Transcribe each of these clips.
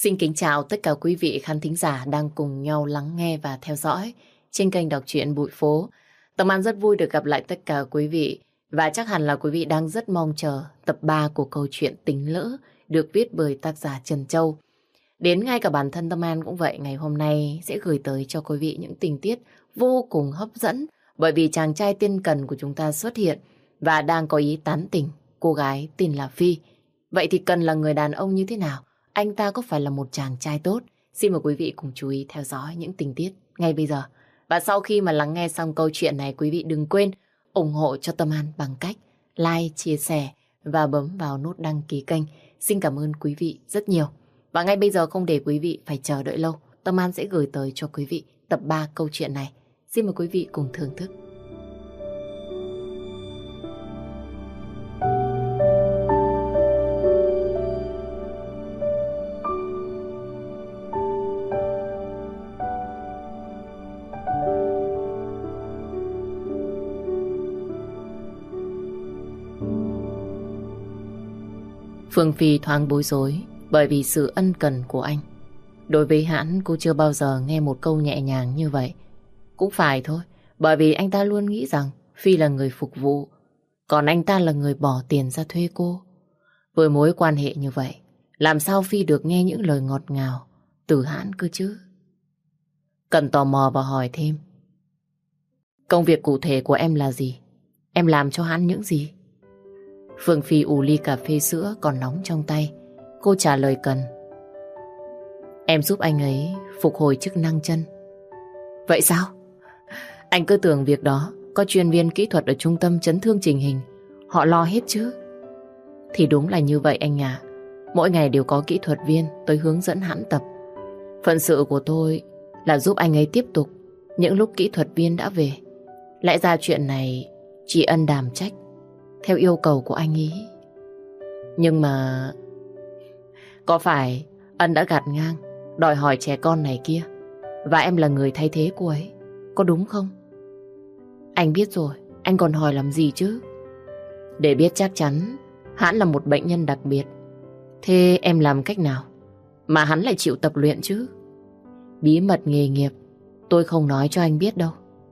Xin kính chào tất cả quý vị khán thính giả đang cùng nhau lắng nghe và theo dõi trên kênh đọc truyện Bụi Phố. Tâm An rất vui được gặp lại tất cả quý vị và chắc hẳn là quý vị đang rất mong chờ tập 3 của câu chuyện Tính Lỡ được viết bởi tác giả Trần Châu. Đến ngay cả bản thân Tâm An cũng vậy, ngày hôm nay sẽ gửi tới cho quý vị những tình tiết vô cùng hấp dẫn bởi vì chàng trai tiên cần của chúng ta xuất hiện và đang có ý tán tỉnh cô gái tên là Phi. Vậy thì Cần là người đàn ông như thế nào? Anh ta có phải là một chàng trai tốt? Xin mời quý vị cùng chú ý theo dõi những tình tiết ngay bây giờ. Và sau khi mà lắng nghe xong câu chuyện này, quý vị đừng quên ủng hộ cho Tâm An bằng cách like, chia sẻ và bấm vào nút đăng ký kênh. Xin cảm ơn quý vị rất nhiều. Và ngay bây giờ không để quý vị phải chờ đợi lâu, Tâm An sẽ gửi tới cho quý vị tập 3 câu chuyện này. Xin mời quý vị cùng thưởng thức. Phương Phi thoáng bối rối bởi vì sự ân cần của anh. Đối với hắn, cô chưa bao giờ nghe một câu nhẹ nhàng như vậy. Cũng phải thôi, bởi vì anh ta luôn nghĩ rằng Phi là người phục vụ, còn anh ta là người bỏ tiền ra thuê cô. Với mối quan hệ như vậy, làm sao Phi được nghe những lời ngọt ngào từ hắn cơ chứ? Cần tò mò và hỏi thêm. Công việc cụ thể của em là gì? Em làm cho hắn những gì? Phương Phi ủ ly cà phê sữa còn nóng trong tay. Cô trả lời Cần. Em giúp anh ấy phục hồi chức năng chân. Vậy sao? Anh cứ tưởng việc đó có chuyên viên kỹ thuật ở trung tâm chấn thương chỉnh hình, họ lo hết chứ. Thì đúng là như vậy anh à. Mỗi ngày đều có kỹ thuật viên tới hướng dẫn hắn tập. Phận sự của tôi là giúp anh ấy tiếp tục những lúc kỹ thuật viên đã về. Lẽ ra chuyện này chỉ Ân đảm trách theo yêu cầu của anh ý. Nhưng mà có phải Ân đã gạt ngang, đòi hỏi trẻ con này kia, và em là người thay thế cô ấy, có đúng không? Anh biết rồi, anh còn hỏi làm gì chứ? Để biết chắc chắn hắn là một bệnh nhân đặc biệt. Thế em làm cách nào mà hắn lại chịu tập luyện chứ? Bí mật nghề nghiệp tôi không nói cho anh biết đâu.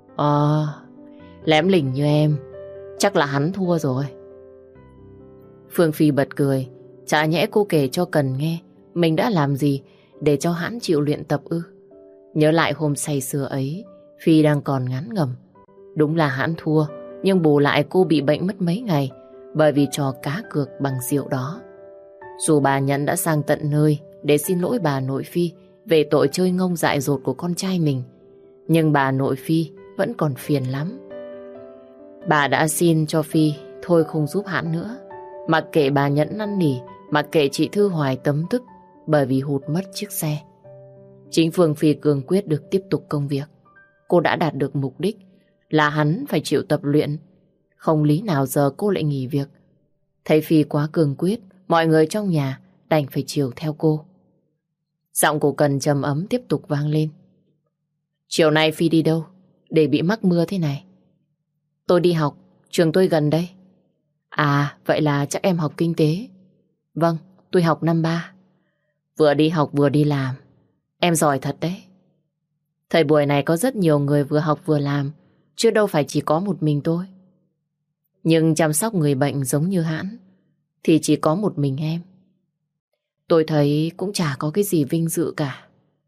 Lém lỉnh như em, chắc là hắn thua rồi. Phương Phi bật cười. Chả nhẽ cô kể cho Cần nghe mình đã làm gì để cho hắn chịu luyện tập ư? Nhớ lại hôm say sưa ấy, Phi đang còn ngán ngẩm. Đúng là hắn thua, nhưng bù lại cô bị bệnh mất mấy ngày bởi vì trò cá cược bằng rượu đó. Dù bà Nhẫn đã sang tận nơi để xin lỗi bà nội Phi về tội chơi ngông dại dột của con trai mình, nhưng bà nội Phi vẫn còn phiền lắm. Bà đã xin cho Phi thôi không giúp hắn nữa. Mặc kệ bà Nhẫn năn nỉ, mặc kệ chị Thư Hoài tấm tức bởi vì hụt mất chiếc xe. Chính Phương Phi cương quyết được tiếp tục công việc. Cô đã đạt được mục đích là hắn phải chịu tập luyện. Không lý nào giờ cô lại nghỉ việc. Thấy Phi quá cương quyết, mọi người trong nhà đành phải chiều theo cô. Giọng của Cần trầm ấm tiếp tục vang lên. Chiều nay Phi đi đâu để bị mắc mưa thế này? Tôi đi học, trường tôi gần đây. À, vậy là chắc em học kinh tế. Vâng, tôi học năm 3. Vừa đi học vừa đi làm. Em giỏi thật đấy. Thời buổi này có rất nhiều người vừa học vừa làm, chứ đâu phải chỉ có một mình tôi. Nhưng chăm sóc người bệnh giống như hắn thì chỉ có một mình em. Tôi thấy cũng chả có cái gì vinh dự cả.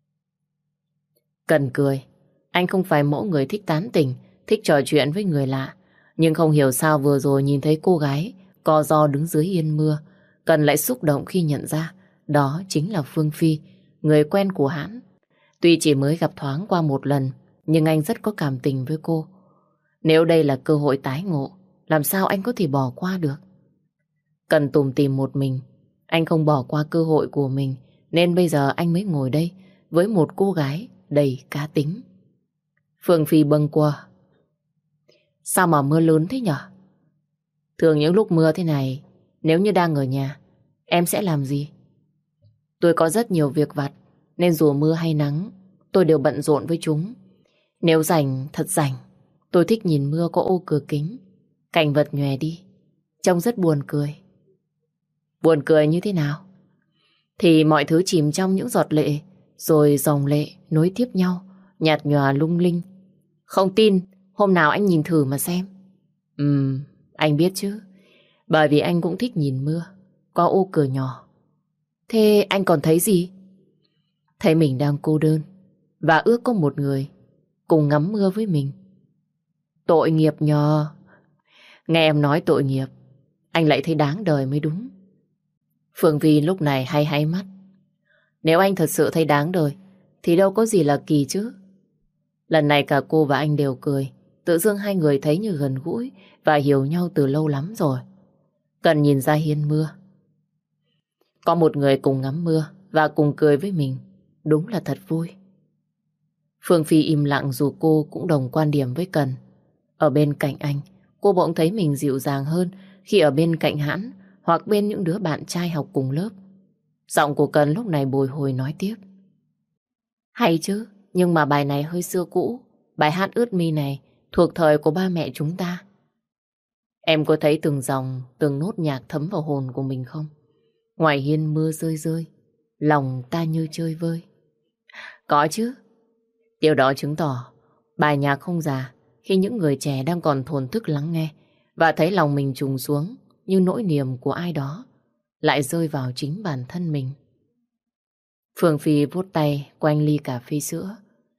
Cần cười. Anh không phải mẫu người thích tán tỉnh, thích trò chuyện với người lạ. Nhưng không hiểu sao vừa rồi nhìn thấy cô gái co ro đứng dưới yên mưa, Cần lại xúc động khi nhận ra đó chính là Phương Phi, người quen của hắn. Tuy chỉ mới gặp thoáng qua một lần, nhưng anh rất có cảm tình với cô. Nếu đây là cơ hội tái ngộ, làm sao anh có thể bỏ qua được? Cần tủm tỉm một mình, anh không bỏ qua cơ hội của mình, nên bây giờ anh mới ngồi đây với một cô gái đầy cá tính. Phương Phi bâng quơ. Sao mà mưa lớn thế nhở? Thường những lúc mưa thế này, nếu như đang ở nhà, em sẽ làm gì? Tôi có rất nhiều việc vặt, nên dù mưa hay nắng, tôi đều bận rộn với chúng. Nếu rảnh, thật rảnh, tôi thích nhìn mưa qua ô cửa kính. Cảnh vật nhòe đi, trông rất buồn cười. Buồn cười như thế nào? thì mọi thứ chìm trong những giọt lệ, rồi dòng lệ nối tiếp nhau, nhạt nhòa lung linh. Không tin, hôm nào anh nhìn thử mà xem. Anh biết chứ, bởi vì anh cũng thích nhìn mưa qua ô cửa nhỏ. Thế anh còn thấy gì? Thấy mình đang cô đơn và ước có một người cùng ngắm mưa với mình. Tội nghiệp nhờ. Nghe em nói tội nghiệp, anh lại thấy đáng đời mới đúng. Phương Vi lúc này hay hay mắt. Nếu anh thật sự thấy đáng đời thì đâu có gì là kỳ chứ. Lần này cả cô và anh đều cười. Tự dưng hai người thấy như gần gũi và hiểu nhau từ lâu lắm rồi. Cần nhìn ra hiên mưa. Có một người cùng ngắm mưa và cùng cười với mình, đúng là thật vui. Phương Phi im lặng dù cô cũng đồng quan điểm với Cần. Ở bên cạnh anh, cô bỗng thấy mình dịu dàng hơn khi ở bên cạnh hắn hoặc bên những đứa bạn trai học cùng lớp. Giọng của Cần lúc này bồi hồi nói tiếp. Hay chứ, nhưng mà bài này hơi xưa cũ. Bài hát ướt mi này thuộc thời của ba mẹ chúng ta. Em có thấy từng dòng, từng nốt nhạc thấm vào hồn của mình không? Ngoài hiên mưa rơi rơi, lòng ta như chơi vơi. Có chứ. Điều đó chứng tỏ bài nhạc không già khi những người trẻ đang còn thổn thức lắng nghe và thấy lòng mình trùng xuống như nỗi niềm của ai đó lại rơi vào chính bản thân mình. Phương Phi vuốt tay quanh ly cà phê sữa.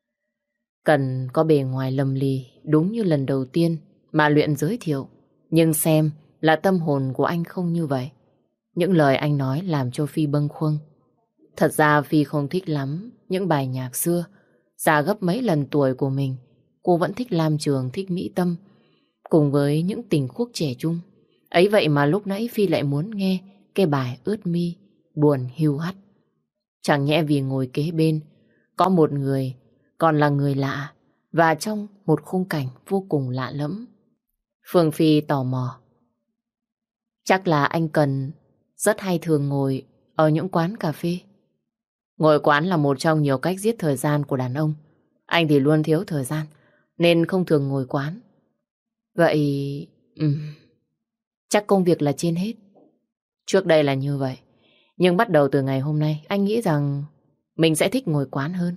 Cần có bề ngoài lầm lì đúng như lần đầu tiên mà Luyện giới thiệu, nhưng xem là tâm hồn của anh không như vậy. Những lời anh nói làm cho Phi bâng khuâng. Thật ra Phi không thích lắm những bài nhạc xưa. Già gấp mấy lần tuổi của mình, cô vẫn thích Lam Trường, thích Mỹ Tâm, cùng với những tình khúc trẻ trung. Ấy vậy mà lúc nãy Phi lại muốn nghe cái bài ướt mi, buồn hiu hắt. Chẳng nhẽ vì ngồi kế bên, có một người còn là người lạ, và trong một khung cảnh vô cùng lạ lẫm. Phương Phi tò mò. Chắc là anh Cần rất hay thường ngồi ở những quán cà phê. Ngồi quán là một trong nhiều cách giết thời gian của đàn ông. Anh thì luôn thiếu thời gian, nên không thường ngồi quán. Vậy... chắc công việc là trên hết. Trước đây là như vậy. Nhưng bắt đầu từ ngày hôm nay, anh nghĩ rằng mình sẽ thích ngồi quán hơn.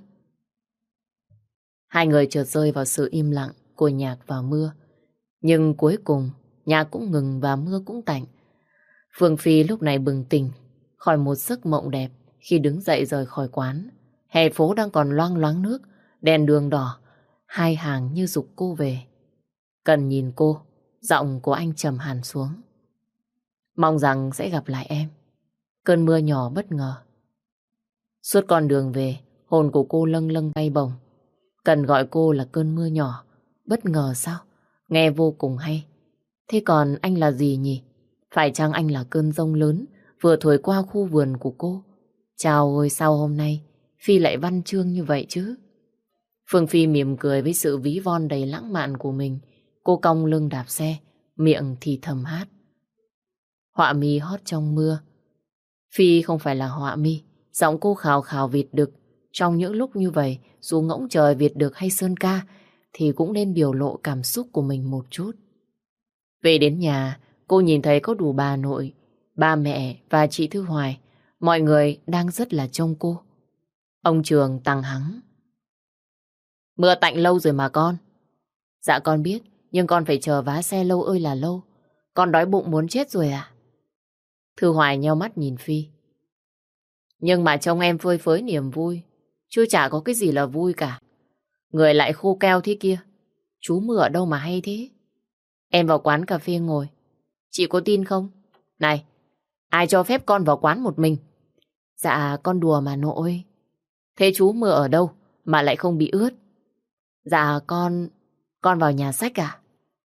Hai người chợt rơi vào sự im lặng của nhạc và mưa. Nhưng cuối cùng, nhạc cũng ngừng và mưa cũng tạnh. Phương Phi lúc này bừng tỉnh khỏi một giấc mộng đẹp khi đứng dậy rời khỏi quán. Hè phố đang còn loang loáng nước, đèn đường đỏ, hai hàng như giục cô về. Cần nhìn cô, giọng của anh trầm hẳn xuống. Mong rằng sẽ gặp lại em. Cơn mưa nhỏ bất ngờ. Suốt con đường về, hồn của cô lâng lâng bay bổng. Cần gọi cô là cơn mưa nhỏ. Bất ngờ sao? Nghe vô cùng hay. Thế còn anh là gì nhỉ? Phải chăng anh là cơn giông lớn vừa thổi qua khu vườn của cô? Chào ơi, sao hôm nay Phi lại văn chương như vậy chứ? Phương Phi mỉm cười với sự ví von đầy lãng mạn của mình. Cô cong lưng đạp xe, miệng thì thầm hát. Họa mi hót trong mưa. Phi không phải là họa mi. Giọng cô khào khào Việt đực. Trong những lúc như vậy, dù ngỗng trời Việt đực hay sơn ca, thì cũng nên biểu lộ cảm xúc của mình một chút. Về đến nhà, cô nhìn thấy có đủ bà nội, ba mẹ và chị Thư Hoài. Mọi người đang rất là trông cô. Ông Trường tằng hắng. Mưa tạnh lâu rồi mà con. Dạ con biết, nhưng con phải chờ vá xe lâu ơi là lâu. Con đói bụng muốn chết rồi à? Thư Hoài nheo mắt nhìn Phi. Nhưng mà trông em phơi phới niềm vui, chứ chả có cái gì là vui cả. Người lại khô keo thế kia. Chú mưa ở đâu mà hay thế? Em vào quán cà phê ngồi. Chị có tin không? Này, ai cho phép con vào quán một mình? Dạ con đùa mà nội. Thế chú mưa ở đâu mà lại không bị ướt? Dạ con vào nhà sách à?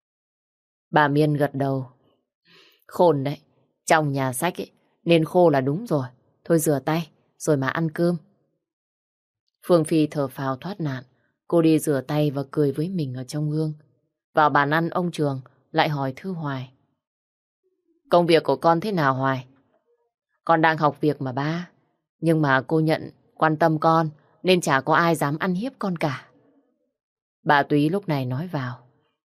Bà Miên gật đầu. Khôn đấy, trong nhà sách ấy, nên khô là đúng rồi. Thôi rửa tay, rồi mà ăn cơm. Phương Phi thở phào thoát nạn. Cô đi rửa tay và cười với mình ở trong gương. Vào bàn ăn, ông Trường lại hỏi Thư Hoài. Công việc của con thế nào Hoài? Con đang học việc mà ba. Nhưng mà cô nhận quan tâm con, nên chả có ai dám ăn hiếp con cả. Bà Túy lúc này nói vào.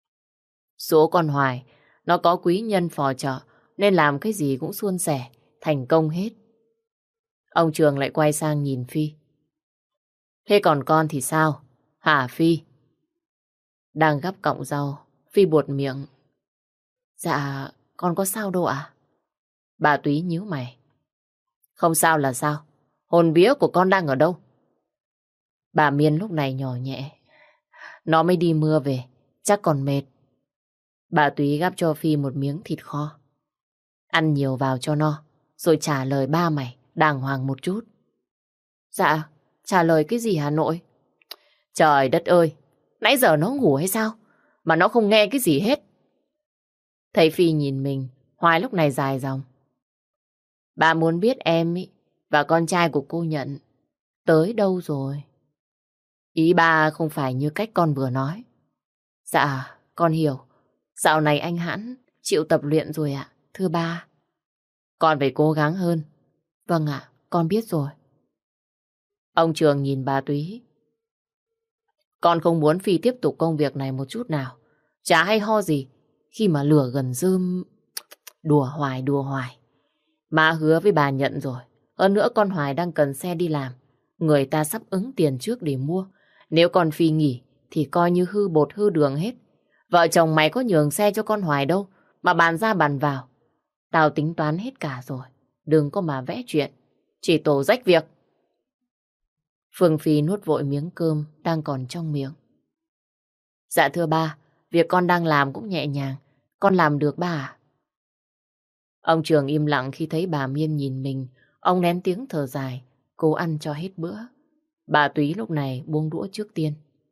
Số con Hoài, nó có quý nhân phò trợ, nên làm cái gì cũng suôn sẻ, thành công hết. Ông Trường lại quay sang nhìn Phi. Thế còn con thì sao? Hả Phi? Đang gắp cọng rau, Phi buột miệng. Dạ, con có sao đâu ạ. Bà Túy nhíu mày. Không sao là sao? Hồn vía của con đang ở đâu? Bà Miên lúc này nhỏ nhẹ. Nó mới đi mưa về, chắc còn mệt. Bà Túy gắp cho Phi một miếng thịt kho. Ăn nhiều vào cho no, rồi trả lời ba mày, đàng hoàng một chút. Dạ, trả lời cái gì Hà Nội? Trời đất ơi, nãy giờ nó ngủ hay sao? Mà nó không nghe cái gì hết. Thấy Phi nhìn mình, Hoài lúc này dài dòng. Bà muốn biết em ý, và con trai của cô Nhận tới đâu rồi? Ý bà không phải như cách con vừa nói. Dạ, con hiểu. Dạo này anh hãn chịu tập luyện rồi ạ, thưa ba. Con phải cố gắng hơn. Vâng ạ, con biết rồi. Ông Trường nhìn bà Túy. Con không muốn Phi tiếp tục công việc này một chút nào. Chả hay ho gì khi mà lửa gần rơm. Đùa hoài. Má hứa với bà Nhận rồi. Hơn nữa con Hoài đang cần xe đi làm. Người ta sắp ứng tiền trước để mua. Nếu con Phi nghỉ thì coi như hư bột hư đường hết. Vợ chồng mày có nhường xe cho con Hoài đâu mà bàn ra bàn vào. Tao tính toán hết cả rồi. Đừng có mà vẽ chuyện. Chỉ tổ rách việc. Phương Phi nuốt vội miếng cơm đang còn trong miệng. Dạ thưa ba, việc con đang làm cũng nhẹ nhàng. Con làm được ba à? Ông Trường im lặng khi thấy bà Miên nhìn mình. Ông nén tiếng thở dài, cố ăn cho hết bữa. Bà Túy lúc này buông đũa trước tiên.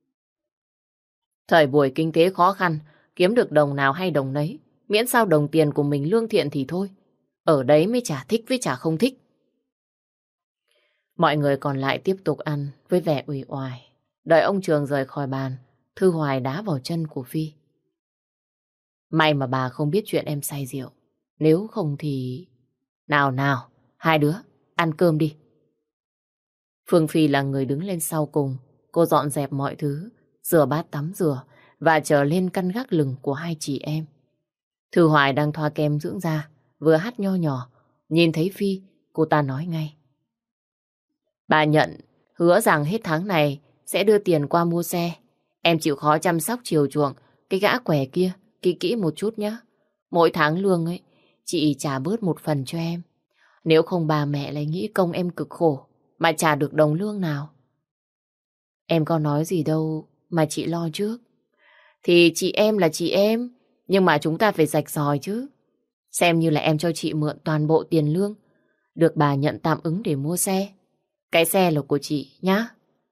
Thời buổi kinh tế khó khăn, kiếm được đồng nào hay đồng nấy. Miễn sao đồng tiền của mình lương thiện thì thôi. Ở đấy mới chả thích với chả không thích. Mọi người còn lại tiếp tục ăn với vẻ uể oải. Đợi ông Trường rời khỏi bàn, Thư Hoài đá vào chân của Phi. May mà bà không biết chuyện em say rượu. Nếu không thì... Nào, hai đứa, ăn cơm đi. Phương Phi là người đứng lên sau cùng. Cô dọn dẹp mọi thứ, rửa bát tắm rửa và trở lên căn gác lửng của hai chị em. Thư Hoài đang thoa kem dưỡng da, vừa hát nho nhỏ. Nhìn thấy Phi, cô ta nói ngay. Bà Nhận hứa rằng hết tháng này sẽ đưa tiền qua mua xe. Em chịu khó chăm sóc chiều chuộng cái gã què kia kỹ kỹ một chút nhé. Mỗi tháng lương ấy, chị trả bớt một phần cho em. Nếu không bà mẹ lại nghĩ công em cực khổ mà trả được đồng lương nào. Em có nói gì đâu mà chị lo trước. Thì chị em là chị em, nhưng mà chúng ta phải rạch ròi chứ. Xem như là em cho chị mượn toàn bộ tiền lương, được bà Nhận tạm ứng để mua xe. Cái xe là của chị nhá.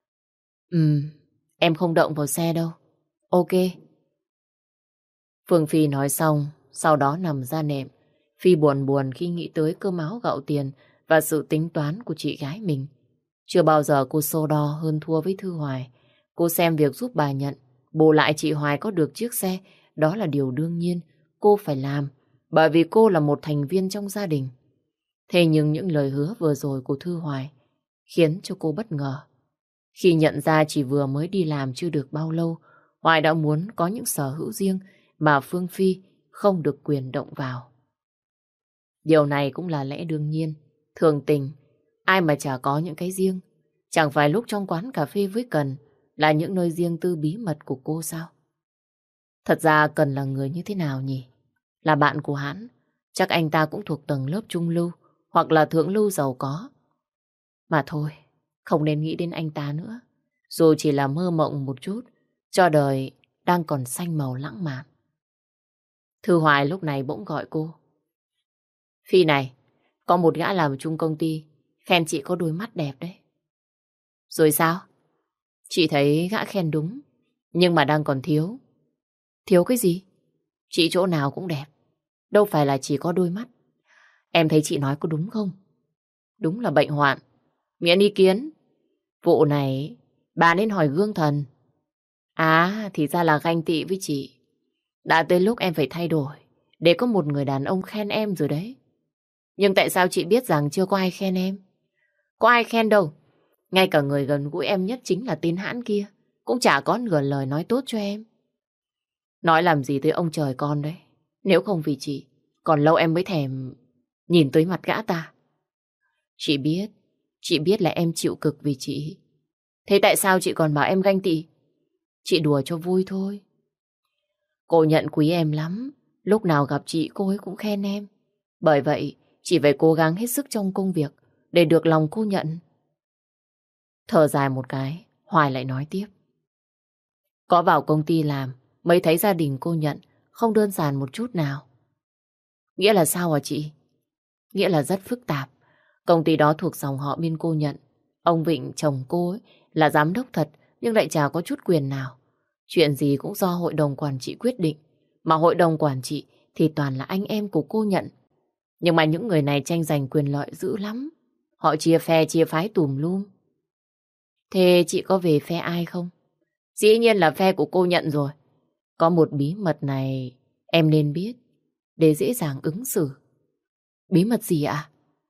Em không động vào xe đâu. Ok. Phương Phi nói xong, sau đó nằm ra nệm. Phi buồn buồn khi nghĩ tới cơm áo gạo tiền và sự tính toán của chị gái mình. Chưa bao giờ cô so đo hơn thua với Thư Hoài. Cô xem việc giúp bà Nhận, bù lại chị Hoài có được chiếc xe, đó là điều đương nhiên cô phải làm, bởi vì cô là một thành viên trong gia đình. Thế nhưng những lời hứa vừa rồi của Thư Hoài khiến cho cô bất ngờ. Khi nhận ra chỉ vừa mới đi làm chưa được bao lâu, Hoài đã muốn có những sở hữu riêng mà Phương Phi không được quyền động vào. Điều này cũng là lẽ đương nhiên. Thường tình, ai mà chả có những cái riêng. Chẳng phải lúc trong quán cà phê với Cần là những nơi riêng tư bí mật của cô sao? Thật ra Cần là người như thế nào nhỉ? Là bạn của hắn, chắc anh ta cũng thuộc tầng lớp trung lưu hoặc là thượng lưu giàu có. Mà thôi, không nên nghĩ đến anh ta nữa. Dù chỉ là mơ mộng một chút, cho đời đang còn xanh màu lãng mạn. Thư Hoài lúc này bỗng gọi cô. Phi này, có một gã làm chung công ty, khen chị có đôi mắt đẹp đấy. Rồi sao? Chị thấy gã khen đúng, nhưng mà đang còn thiếu. Thiếu cái gì? Chị chỗ nào cũng đẹp, đâu phải là chỉ có đôi mắt. Em thấy chị nói có đúng không? Đúng là bệnh hoạn. Miễn ý kiến. Vụ này, bà nên hỏi gương thần. À, thì ra là ganh tị với chị. Đã tới lúc em phải thay đổi, để có một người đàn ông khen em rồi đấy. Nhưng tại sao chị biết rằng chưa có ai khen em? Có ai khen đâu. Ngay cả người gần gũi em nhất chính là tên hãn kia cũng chả có nửa lời nói tốt cho em. Nói làm gì tới ông trời con đấy. Nếu không vì chị, còn lâu em mới thèm nhìn tới mặt gã ta. Chị biết Chị biết là em chịu cực vì chị. Thế tại sao chị còn bảo em ganh tị? Chị đùa cho vui thôi. Cô Nhận quý em lắm. Lúc nào gặp chị cô ấy cũng khen em. Bởi vậy chị phải cố gắng hết sức trong công việc để được lòng cô Nhận. Thở dài một cái, Hoài lại nói tiếp. Có vào công ty làm mới thấy gia đình cô Nhận không đơn giản một chút nào. Nghĩa là sao hả chị? Nghĩa là rất phức tạp. Công ty đó thuộc dòng họ bên cô Nhận. Ông Vịnh, chồng cô ấy, là giám đốc thật nhưng lại chả có chút quyền nào. Chuyện gì cũng do hội đồng quản trị quyết định. Mà hội đồng quản trị thì toàn là anh em của cô Nhận. Nhưng mà những người này tranh giành quyền lợi dữ lắm. Họ chia phe chia phái tùm lum. Thế chị có về phe ai không? Dĩ nhiên là phe của cô Nhận rồi. Có một bí mật này em nên biết để dễ dàng ứng xử. Bí mật gì ạ?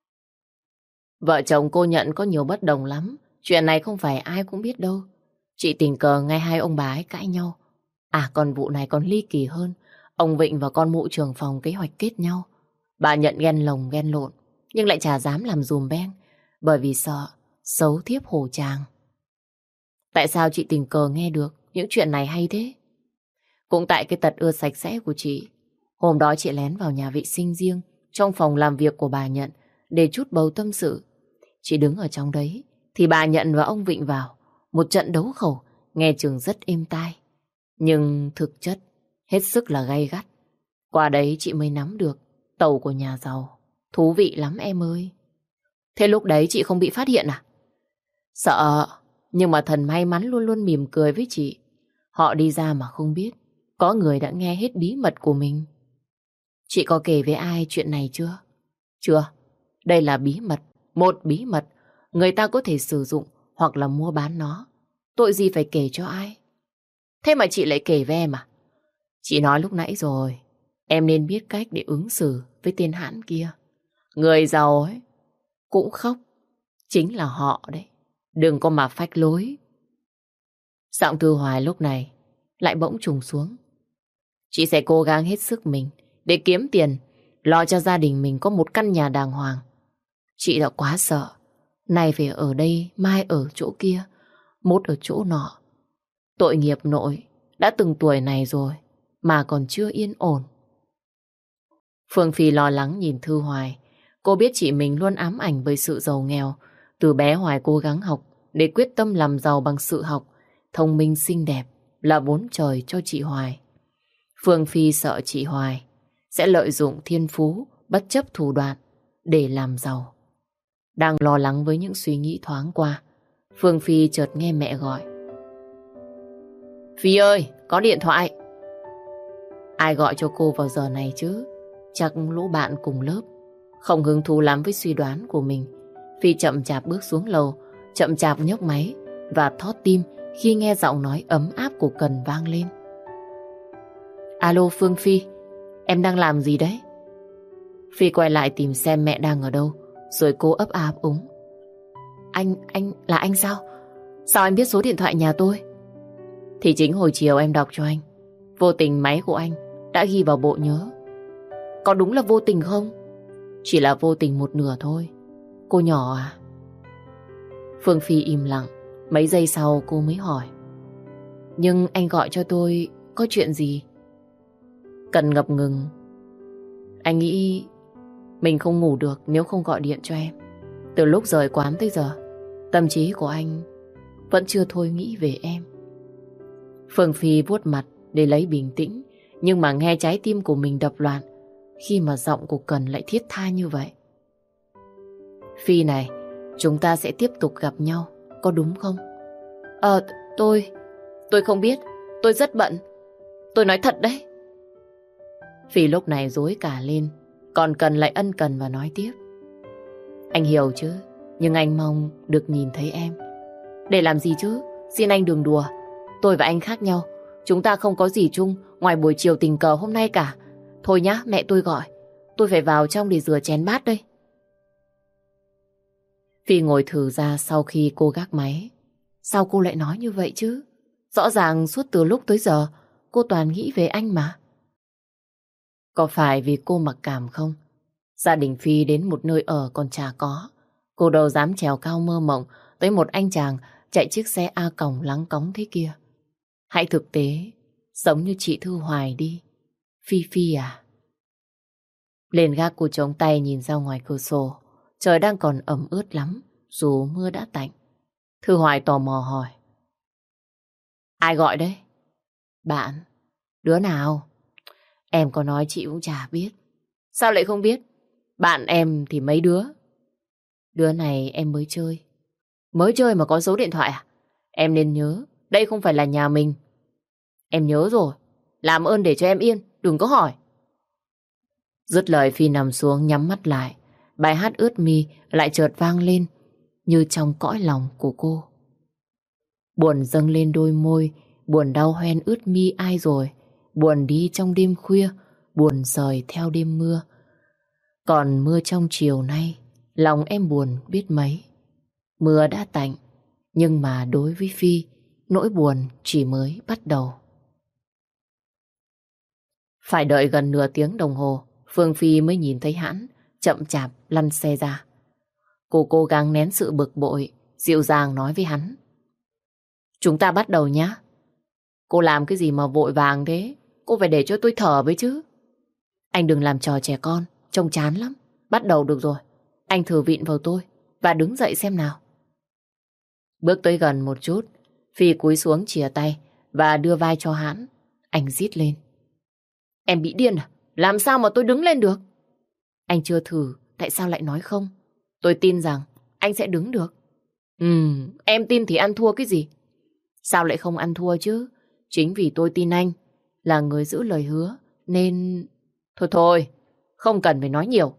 Vợ chồng cô Nhận có nhiều bất đồng lắm. Chuyện này không phải ai cũng biết đâu. Chị tình cờ nghe hai ông bà ấy cãi nhau. À còn vụ này còn ly kỳ hơn. Ông Vịnh và con mụ trưởng phòng kế hoạch kết nhau. Bà Nhận ghen lồng ghen lộn nhưng lại chả dám làm dùm beng bởi vì sợ xấu thiếp hổ tràng. Tại sao chị tình cờ nghe được những chuyện này hay thế? Cũng tại cái tật ưa sạch sẽ của chị. Hôm đó chị lén vào nhà vệ sinh riêng trong phòng làm việc của bà Nhận để chút bầu tâm sự. Chị đứng ở trong đấy thì bà Nhận và ông Vịnh vào. Một trận đấu khẩu nghe chừng rất êm tai. Nhưng thực chất hết sức là gay gắt. Qua đấy chị mới nắm được tàu của nhà giàu. Thú vị lắm em ơi. Thế lúc đấy chị không bị phát hiện à? Sợ, nhưng mà thần may mắn luôn luôn mỉm cười với chị. Họ đi ra mà không biết có người đã nghe hết bí mật của mình. Chị có kể với ai chuyện này chưa? Chưa. Đây là bí mật. Một bí mật. Người ta có thể sử dụng hoặc là mua bán nó. Tội gì phải kể cho ai? Thế mà chị lại kể với em à? Chị nói lúc nãy rồi. Em nên biết cách để ứng xử với tên hãn kia. Người giàu ấy cũng khóc. Chính là họ đấy. Đừng có mà phách lối. Giọng Thư Hoài lúc này lại bỗng trùng xuống. Chị sẽ cố gắng hết sức mình để kiếm tiền, lo cho gia đình mình có một căn nhà đàng hoàng. Chị đã quá sợ. Nay phải ở đây, mai ở chỗ kia, mốt ở chỗ nọ. Tội nghiệp nội, đã từng tuổi này rồi mà còn chưa yên ổn. Phương Phi lo lắng nhìn Thư Hoài. Cô biết chị mình luôn ám ảnh bởi sự giàu nghèo. Từ bé Hoài cố gắng học để quyết tâm làm giàu bằng sự học. Thông minh xinh đẹp là bốn trời cho chị Hoài. Phương Phi sợ chị Hoài sẽ lợi dụng thiên phú bất chấp thủ đoạn để làm giàu. Đang lo lắng với những suy nghĩ thoáng qua, Phương Phi chợt nghe mẹ gọi. Phi ơi, có điện thoại. Ai gọi cho cô vào giờ này chứ? Chắc lũ bạn cùng lớp. Không hứng thú lắm với suy đoán của mình, Phi chậm chạp bước xuống lầu, chậm chạp nhấc máy và thót tim khi nghe giọng nói ấm áp của Cần vang lên. Alo Phương Phi, em đang làm gì đấy? Phi quay lại tìm xem mẹ đang ở đâu, rồi cô ấp a ấp úng. Anh là anh sao? Sao anh biết số điện thoại nhà tôi? Thì chính hồi chiều em đọc cho anh. Vô tình máy của anh đã ghi vào bộ nhớ. Có đúng là vô tình không? Chỉ là vô tình một nửa thôi. Cô nhỏ à? Phương Phi im lặng. Mấy giây sau cô mới hỏi. Nhưng anh gọi cho tôi có chuyện gì? Cần ngập ngừng. Anh nghĩ mình không ngủ được nếu không gọi điện cho em. Từ lúc rời quán tới giờ, tâm trí của anh vẫn chưa thôi nghĩ về em. Phương Phi vuốt mặt để lấy bình tĩnh, nhưng mà nghe trái tim của mình đập loạn khi mà giọng của Cần lại thiết tha như vậy. Phi này, chúng ta sẽ tiếp tục gặp nhau, có đúng không? Tôi không biết, tôi rất bận. Tôi nói thật đấy. Phi lúc này rối cả lên, còn Cần lại ân cần và nói tiếp. Anh hiểu chứ, nhưng anh mong được nhìn thấy em. Để làm gì chứ? Xin anh đừng đùa. Tôi và anh khác nhau. Chúng ta không có gì chung ngoài buổi chiều tình cờ hôm nay cả. Thôi nhá, mẹ tôi gọi. Tôi phải vào trong để rửa chén bát đây. Phi ngồi thử ra sau khi cô gác máy. Sao cô lại nói như vậy chứ? Rõ ràng suốt từ lúc tới giờ cô toàn nghĩ về anh mà. Có phải vì cô mặc cảm không? Gia đình Phi đến một nơi ở còn chả có, Cô đâu dám trèo cao mơ mộng tới một anh chàng chạy chiếc xe A còng lắng cóng thế kia. Hãy thực tế, giống như chị Thư Hoài đi. Phi Phi à? Lên gác cô chống tay nhìn ra ngoài cửa sổ. Trời đang còn ẩm ướt lắm, dù mưa đã tạnh. Thư Hoài tò mò hỏi. Ai gọi đấy? Bạn. Đứa nào? Em có nói chị cũng chả biết. Sao lại không biết? Bạn em thì mấy đứa. Đứa này em mới chơi. Mới chơi mà có số điện thoại à? Em nên nhớ, đây không phải là nhà mình. Em nhớ rồi. Làm ơn để cho em yên, đừng có hỏi. Dứt lời Phi nằm xuống nhắm mắt lại. Bài hát ướt mi lại chợt vang lên như trong cõi lòng của cô. Buồn dâng lên đôi môi, buồn đau hoen ướt mi ai rồi. Buồn đi trong đêm khuya, buồn rời theo đêm mưa. Còn mưa trong chiều nay, lòng em buồn biết mấy. Mưa đã tạnh, nhưng mà đối với Phi, nỗi buồn chỉ mới bắt đầu. Phải đợi gần nửa tiếng đồng hồ, Phương Phi mới nhìn thấy hắn chậm chạp lăn xe ra. Cô cố gắng nén sự bực bội, dịu dàng nói với hắn. Chúng ta bắt đầu nhé. Cô làm cái gì mà vội vàng thế? Cô phải để cho tôi thở với chứ. Anh đừng làm trò trẻ con, trông chán lắm. Bắt đầu được rồi. Anh thử vịn vào tôi và đứng dậy xem nào. Bước tới gần một chút, Phi cúi xuống chìa tay và đưa vai cho hắn. Anh rít lên. Em bị điên à? Làm sao mà tôi đứng lên được? Anh chưa thử, tại sao lại nói không? Tôi tin rằng anh sẽ đứng được. Em tin thì ăn thua cái gì? Sao lại không ăn thua chứ? Chính vì tôi tin anh là người giữ lời hứa, nên... Thôi thôi, không cần phải nói nhiều.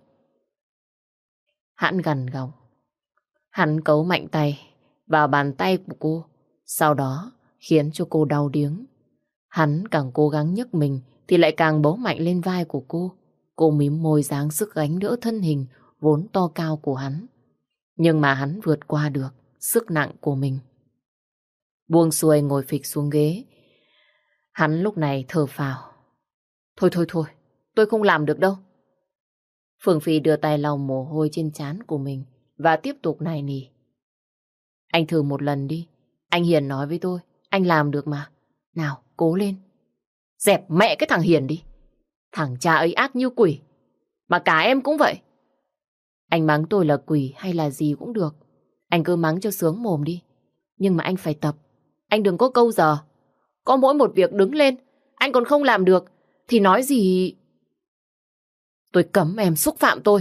Hắn gằn gỏng. Hắn cấu mạnh tay vào bàn tay của cô, sau đó khiến cho cô đau điếng. Hắn càng cố gắng nhấc mình thì lại càng bấu mạnh lên vai của cô. Cô mím môi dáng sức gánh đỡ thân hình vốn to cao của hắn. Nhưng mà hắn vượt qua được sức nặng của mình. Buông xuôi ngồi phịch xuống ghế. Hắn lúc này thở phào. Thôi thôi thôi, tôi không làm được đâu. Phương Phi đưa tay lau mồ hôi trên trán của mình và tiếp tục nài nỉ. Anh thử một lần đi. Anh Hiền nói với tôi, anh làm được mà. Nào, cố lên. Dẹp mẹ cái thằng Hiền đi. Thằng cha ấy ác như quỷ. Mà cả em cũng vậy. Anh mắng tôi là quỷ hay là gì cũng được. Anh cứ mắng cho sướng mồm đi. Nhưng mà anh phải tập. Anh đừng có câu giờ. Có mỗi một việc đứng lên anh còn không làm được thì nói gì... Tôi cấm em xúc phạm tôi.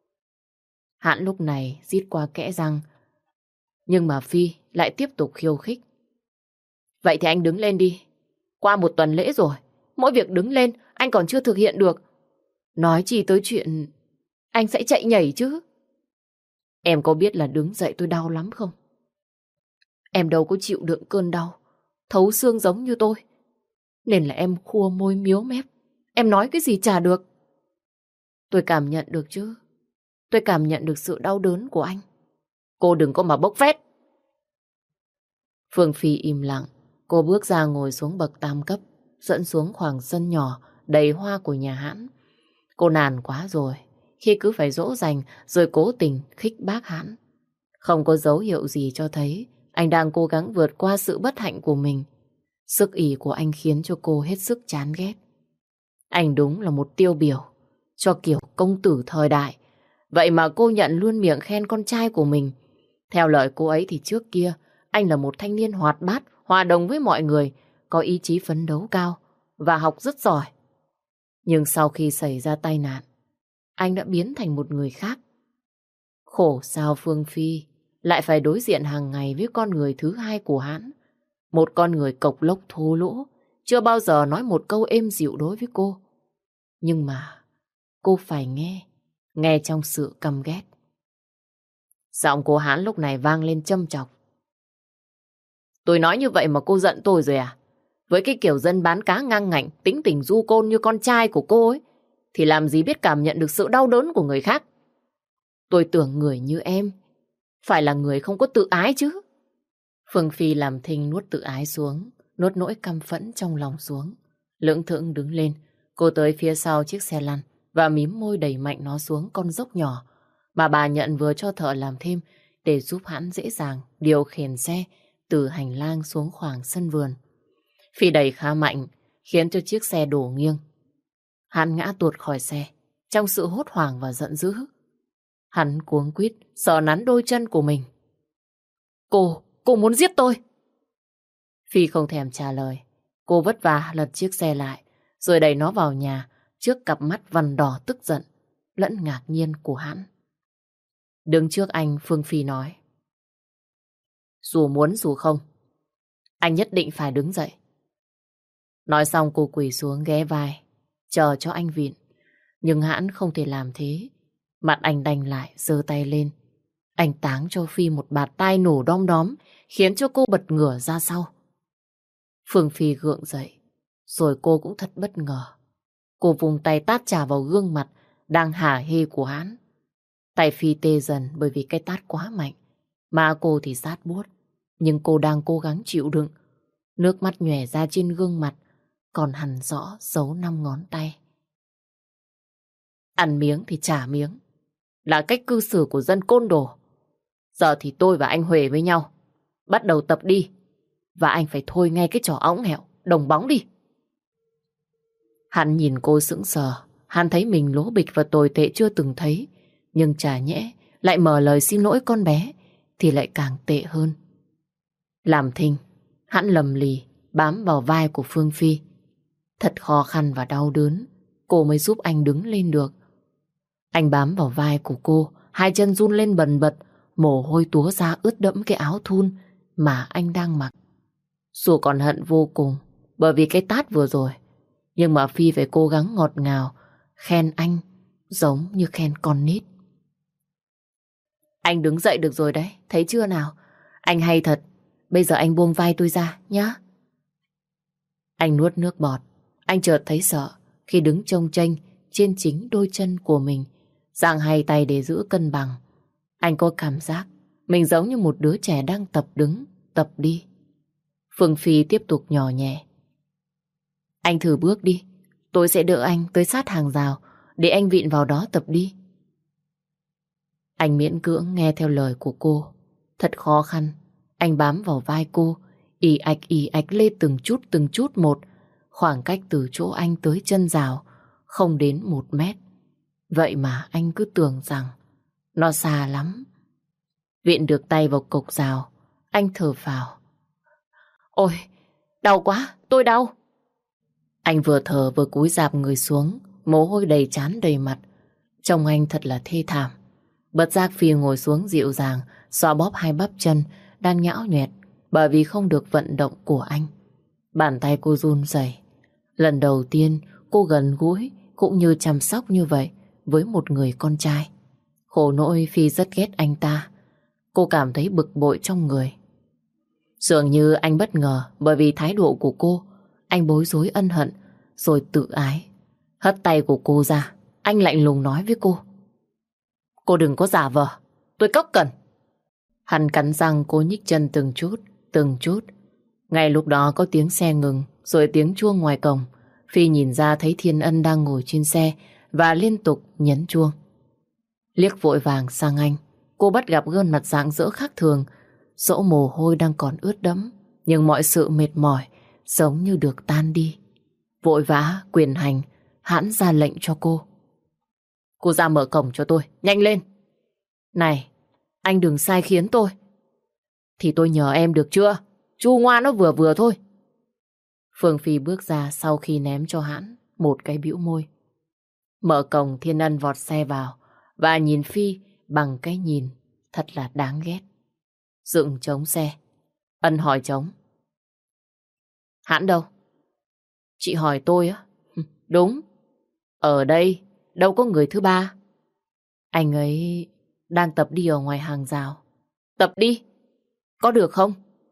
Hắn lúc này rít qua kẽ răng. Nhưng mà Phi lại tiếp tục khiêu khích. Vậy thì anh đứng lên đi. Qua một tuần lễ rồi, mỗi việc đứng lên anh còn chưa thực hiện được. Nói chi tới chuyện anh sẽ chạy nhảy chứ. Em có biết là đứng dậy tôi đau lắm không? Em đâu có chịu đựng cơn đau thấu xương giống như tôi. Nên là em khua môi miếu mép. Em nói cái gì chả được. Tôi cảm nhận được chứ. Tôi cảm nhận được sự đau đớn của anh. Cô đừng có mà bốc phét. Phương Phi im lặng. Cô bước ra ngồi xuống bậc tam cấp, dẫn xuống khoảng sân nhỏ đầy hoa của nhà hãn. Cô nản quá rồi khi cứ phải dỗ dành rồi cố tình khích bác hãn. Không có dấu hiệu gì cho thấy anh đang cố gắng vượt qua sự bất hạnh của mình. Sức ỷ của anh khiến cho cô hết sức chán ghét. Anh đúng là một tiêu biểu cho kiểu công tử thời đại. Vậy mà cô nhận luôn miệng khen con trai của mình. Theo lời cô ấy thì trước kia anh là một thanh niên hoạt bát, hòa đồng với mọi người, có ý chí phấn đấu cao và học rất giỏi. Nhưng sau khi xảy ra tai nạn, anh đã biến thành một người khác. Khổ sao Phương Phi lại phải đối diện hàng ngày với con người thứ hai của hắn. Một con người cộc lốc thô lỗ, chưa bao giờ nói một câu êm dịu đối với cô. Nhưng mà cô phải nghe trong sự căm ghét. Giọng của hắn lúc này vang lên châm chọc. Tôi nói như vậy mà cô giận tôi rồi à? Với cái kiểu dân bán cá ngang ngạnh, tính tình du côn như con trai của cô ấy, thì làm gì biết cảm nhận được sự đau đớn của người khác. Tôi tưởng người như em phải là người không có tự ái chứ. Phương Phi làm thinh nuốt tự ái xuống, nuốt nỗi căm phẫn trong lòng xuống. Lững thững đứng lên, cô tới phía sau chiếc xe lăn và mím môi đẩy mạnh nó xuống con dốc nhỏ mà bà nhận vừa cho thợ làm thêm để giúp hắn dễ dàng điều khiển xe từ hành lang xuống khoảng sân vườn. Phi đẩy khá mạnh, khiến cho chiếc xe đổ nghiêng. Hắn ngã tuột khỏi xe, trong sự hốt hoảng và giận dữ. Hắn cuống quýt, sờ nắn đôi chân của mình. Cô muốn giết tôi. Phi không thèm trả lời. Cô vất vả lật chiếc xe lại, rồi đẩy nó vào nhà trước cặp mắt vằn đỏ tức giận, lẫn ngạc nhiên của hắn. Đứng trước anh, Phương Phi nói. Dù muốn dù không, anh nhất định phải đứng dậy. Nói xong cô quỳ xuống ghé vai, chờ cho anh vịn. Nhưng hắn không thể làm thế. Mặt anh đành lại, giơ tay lên. Anh táng cho Phi một bạt tai nổ đom đóm, khiến cho cô bật ngửa ra sau. Phương Phi gượng dậy, rồi cô cũng thật bất ngờ. Cô vùng tay tát trả vào gương mặt đang hả hê của hắn. Tay Phi tê dần bởi vì cái tát quá mạnh, mà cô thì rát buốt. Nhưng cô đang cố gắng chịu đựng. Nước mắt nhòe ra trên gương mặt, còn hằn rõ dấu 5 ngón tay. Ăn miếng thì trả miếng, là cách cư xử của dân côn đồ. Giờ thì tôi và anh Huệ với nhau, bắt đầu tập đi. Và anh phải thôi ngay cái trò õng hẹo, đồng bóng đi. Hắn nhìn cô sững sờ. Hắn thấy mình lố bịch và tồi tệ chưa từng thấy. Nhưng chả nhẽ lại mở lời xin lỗi con bé thì lại càng tệ hơn. Làm thinh, hắn lầm lì bám vào vai của Phương Phi. Thật khó khăn và đau đớn, cô mới giúp anh đứng lên được. Anh bám vào vai của cô, hai chân run lên bần bật, mồ hôi túa ra ướt đẫm cái áo thun mà anh đang mặc. Dù còn hận vô cùng bởi vì cái tát vừa rồi, nhưng mà Phi phải cố gắng ngọt ngào khen anh giống như khen con nít. Anh đứng dậy được rồi đấy, thấy chưa nào? Anh hay thật, bây giờ anh buông vai tôi ra nhá. Anh nuốt nước bọt. Anh chợt thấy sợ khi đứng chông chênh trên chính đôi chân của mình, giang hai tay để giữ cân bằng. Anh có cảm giác mình giống như một đứa trẻ đang tập đứng, tập đi. Phương Phi tiếp tục nhỏ nhẹ. Anh thử bước đi, tôi sẽ đỡ anh tới sát hàng rào để anh vịn vào đó tập đi. Anh miễn cưỡng nghe theo lời của cô. Thật khó khăn, anh bám vào vai cô, ì ạch lê từng chút một. Khoảng cách từ chỗ anh tới chân rào không đến 1 mét. Vậy mà anh cứ tưởng rằng nó xa lắm. Vịn được tay vào cộc rào, anh thở phào. Ôi, đau quá, tôi đau. Anh vừa thở vừa cúi rạp người xuống, mồ hôi đầy trán đầy mặt. Trông anh thật là thê thảm. Bất giác Phi ngồi xuống dịu dàng, xoa bóp hai bắp chân đang nhão nhoẹt bởi vì không được vận động của anh. Bàn tay cô run rẩy. Lần đầu tiên cô gần gũi cũng như chăm sóc như vậy với một người con trai. Khổ nỗi Phi rất ghét anh ta. Cô cảm thấy bực bội trong người. Dường như anh bất ngờ bởi vì thái độ của cô. Anh bối rối ân hận rồi tự ái. Hất tay của cô ra, anh lạnh lùng nói với cô. Cô đừng có giả vờ, tôi cóc cần. Hắn cắn răng cố nhích chân từng chút. Ngay lúc đó có tiếng xe ngừng, rồi tiếng chuông ngoài cổng. Phi nhìn ra thấy Thiên Ân đang ngồi trên xe và liên tục nhấn chuông. Liếc vội vàng sang anh, cô bắt gặp gương mặt rạng rỡ khác thường. Dẫu mồ hôi đang còn ướt đẫm, nhưng mọi sự mệt mỏi giống như được tan đi. Vội vã quyền hành, hắn ra lệnh cho cô. Cô ra mở cổng cho tôi, nhanh lên. Này, anh đừng sai khiến tôi. Thì tôi nhờ em được chưa? Chu ngoa nó vừa vừa thôi. Phương Phi bước ra sau khi ném cho hắn một cái bĩu môi. Mở cổng, Thiên Ân vọt xe vào và nhìn Phi bằng cái nhìn thật là đáng ghét. Dựng trống xe. Ân hỏi trống. Hắn đâu? Chị hỏi tôi á? Đúng. Ở đây, đâu có người thứ ba. Anh ấy đang tập đi ở ngoài hàng rào. Tập đi? Có được không?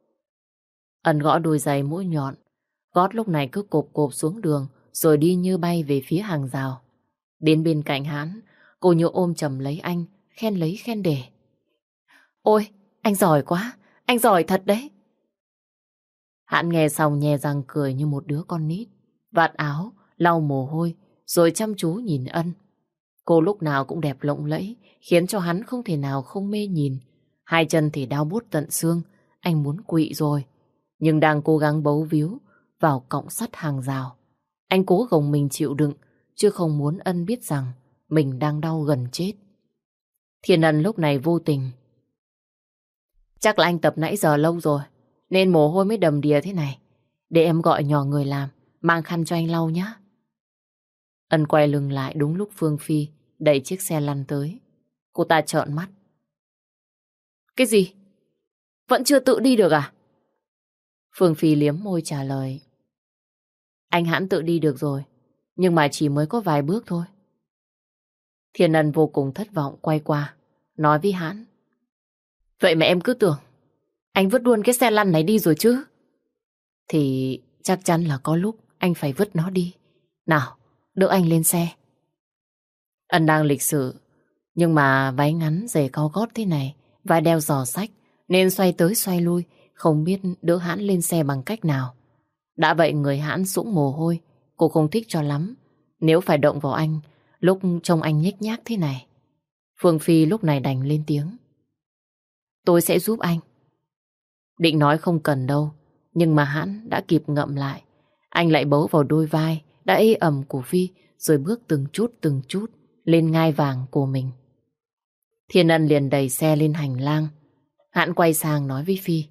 Ân gõ đôi giày mũi nhọn. Gót lúc này cứ cộp cộp xuống đường rồi đi như bay về phía hàng rào. Đến bên cạnh hắn, cô như ôm chầm lấy anh, khen lấy khen để. Ôi, anh giỏi quá, anh giỏi thật đấy. Hắn nghe xong nhe răng cười như một đứa con nít, vạt áo, lau mồ hôi, rồi chăm chú nhìn Ân. Cô lúc nào cũng đẹp lộng lẫy, khiến cho hắn không thể nào không mê nhìn. Hai chân thì đau buốt tận xương, anh muốn quỵ rồi. Nhưng đang cố gắng bấu víu vào cọng sắt hàng rào. Anh cố gồng mình chịu đựng, chứ không muốn Ân biết rằng mình đang đau gần chết. Thiên Ân lúc này vô tình. Chắc là anh tập nãy giờ lâu rồi, nên mồ hôi mới đầm đìa thế này. Để em gọi nhỏ người làm, mang khăn cho anh lau nhé. Ân quay lưng lại đúng lúc Phương Phi đẩy chiếc xe lăn tới. Cô ta trợn mắt. Cái gì? Vẫn chưa tự đi được à? Phương Phi liếm môi trả lời. Anh hãn tự đi được rồi, nhưng mà chỉ mới có vài bước thôi. Thiên Ân vô cùng thất vọng quay qua, nói với Hãn. Vậy mà em cứ tưởng anh vứt luôn cái xe lăn này đi rồi chứ. Thì chắc chắn là có lúc anh phải vứt nó đi. Nào, đỡ anh lên xe. Ân đang lịch sự, nhưng mà váy ngắn giày cao gót thế này, vai đeo giỏ xách, nên xoay tới xoay lui, không biết đỡ Hãn lên xe bằng cách nào. Đã vậy người Hãn sũng mồ hôi, cô không thích cho lắm. Nếu phải động vào anh, lúc trông anh nhếch nhác thế này. Phương Phi lúc này đành lên tiếng. Tôi sẽ giúp anh. Định nói không cần đâu, nhưng mà Hãn đã kịp ngậm lại. Anh lại bấu vào đôi vai đã ê ẩm của Phi, rồi bước từng chút lên ngai vàng của mình. Thiên Ân liền đẩy xe lên hành lang. Hãn quay sang nói với Phi.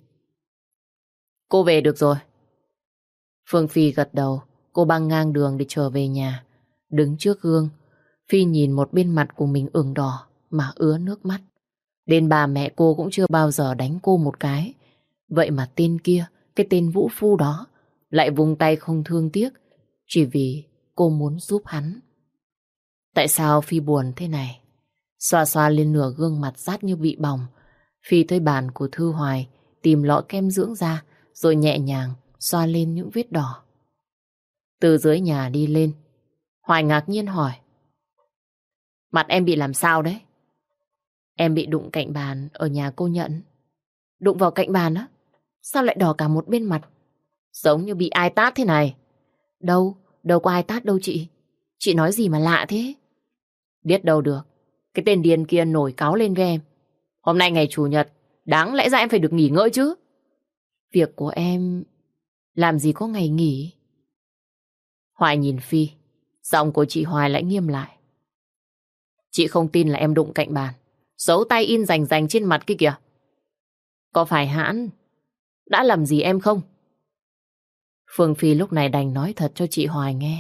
Cô về được rồi. Phương Phi gật đầu. Cô băng ngang đường để trở về nhà. Đứng trước gương, Phi nhìn một bên mặt của mình ửng đỏ mà ứa nước mắt. Đến bà mẹ cô cũng chưa bao giờ đánh cô một cái. Vậy mà tên kia, cái tên vũ phu đó, lại vung tay không thương tiếc, chỉ vì cô muốn giúp hắn. Tại sao Phi buồn thế này? Xoa xoa lên nửa gương mặt rát như bị bỏng, Phi tới bàn của Thư Hoài, tìm lọ kem dưỡng da, rồi nhẹ nhàng xoa lên những vết đỏ. Từ dưới nhà đi lên, Hoài ngạc nhiên hỏi. Mặt em bị làm sao đấy? Em bị đụng cạnh bàn ở nhà cô Nhận. Đụng vào cạnh bàn á? Sao lại đỏ cả một bên mặt? Giống như bị ai tát thế này. Đâu có ai tát đâu chị. Chị nói gì mà lạ thế? Biết đâu được. Cái tên điên kia nổi cáu lên với em. Hôm nay ngày Chủ nhật, đáng lẽ ra em phải được nghỉ ngơi chứ. Việc của em làm gì có ngày nghỉ. Hoài nhìn Phi, giọng của chị Hoài lại nghiêm lại. Chị không tin là em đụng cạnh bàn, dấu tay in rành rành trên mặt kia kìa. Có phải Hãn đã làm gì em không? Phương Phi lúc này đành nói thật cho chị Hoài nghe.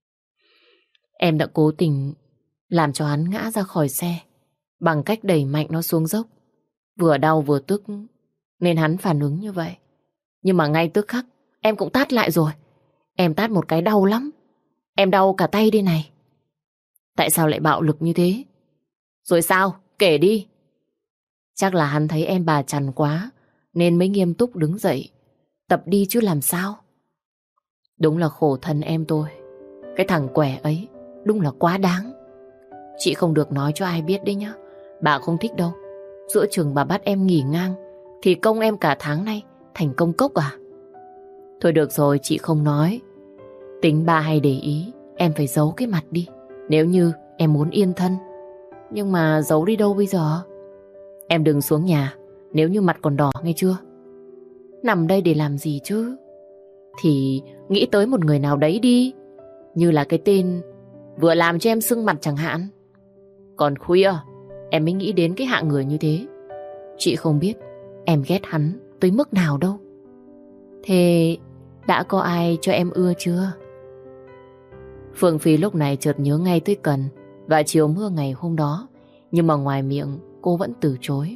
Em đã cố tình làm cho hắn ngã ra khỏi xe bằng cách đẩy mạnh nó xuống dốc. Vừa đau vừa tức nên hắn phản ứng như vậy. Nhưng mà ngay tức khắc em cũng tát lại rồi. Em tát một cái đau lắm. Em đau cả tay đây này. Tại sao lại bạo lực như thế? Rồi sao? Kể đi. Chắc là hắn thấy em bà chằn quá nên mới nghiêm túc đứng dậy tập đi chứ làm sao. Đúng là khổ thân em tôi. Cái thằng quẻ ấy đúng là quá đáng. Chị không được nói cho ai biết đấy nhá. Bà không thích đâu. Giữa chừng bà bắt em nghỉ ngang thì công em cả tháng nay thành công cốc à? Thôi được rồi, chị không nói. Tính bà hay để ý, em phải giấu cái mặt đi nếu như em muốn yên thân. Nhưng mà giấu đi đâu bây giờ? Em đừng xuống nhà nếu như mặt còn đỏ nghe chưa? Nằm đây để làm gì chứ? Thì nghĩ tới một người nào đấy đi. Như là cái tên vừa làm cho em sưng mặt chẳng hạn. Còn khuya em mới nghĩ đến cái hạng người như thế. Chị không biết em ghét hắn tới mức nào đâu. Thế đã có ai cho em ưa chưa? Phương Phi lúc này chợt nhớ ngay tới Cần và chiều mưa ngày hôm đó. Nhưng mà ngoài miệng cô vẫn từ chối.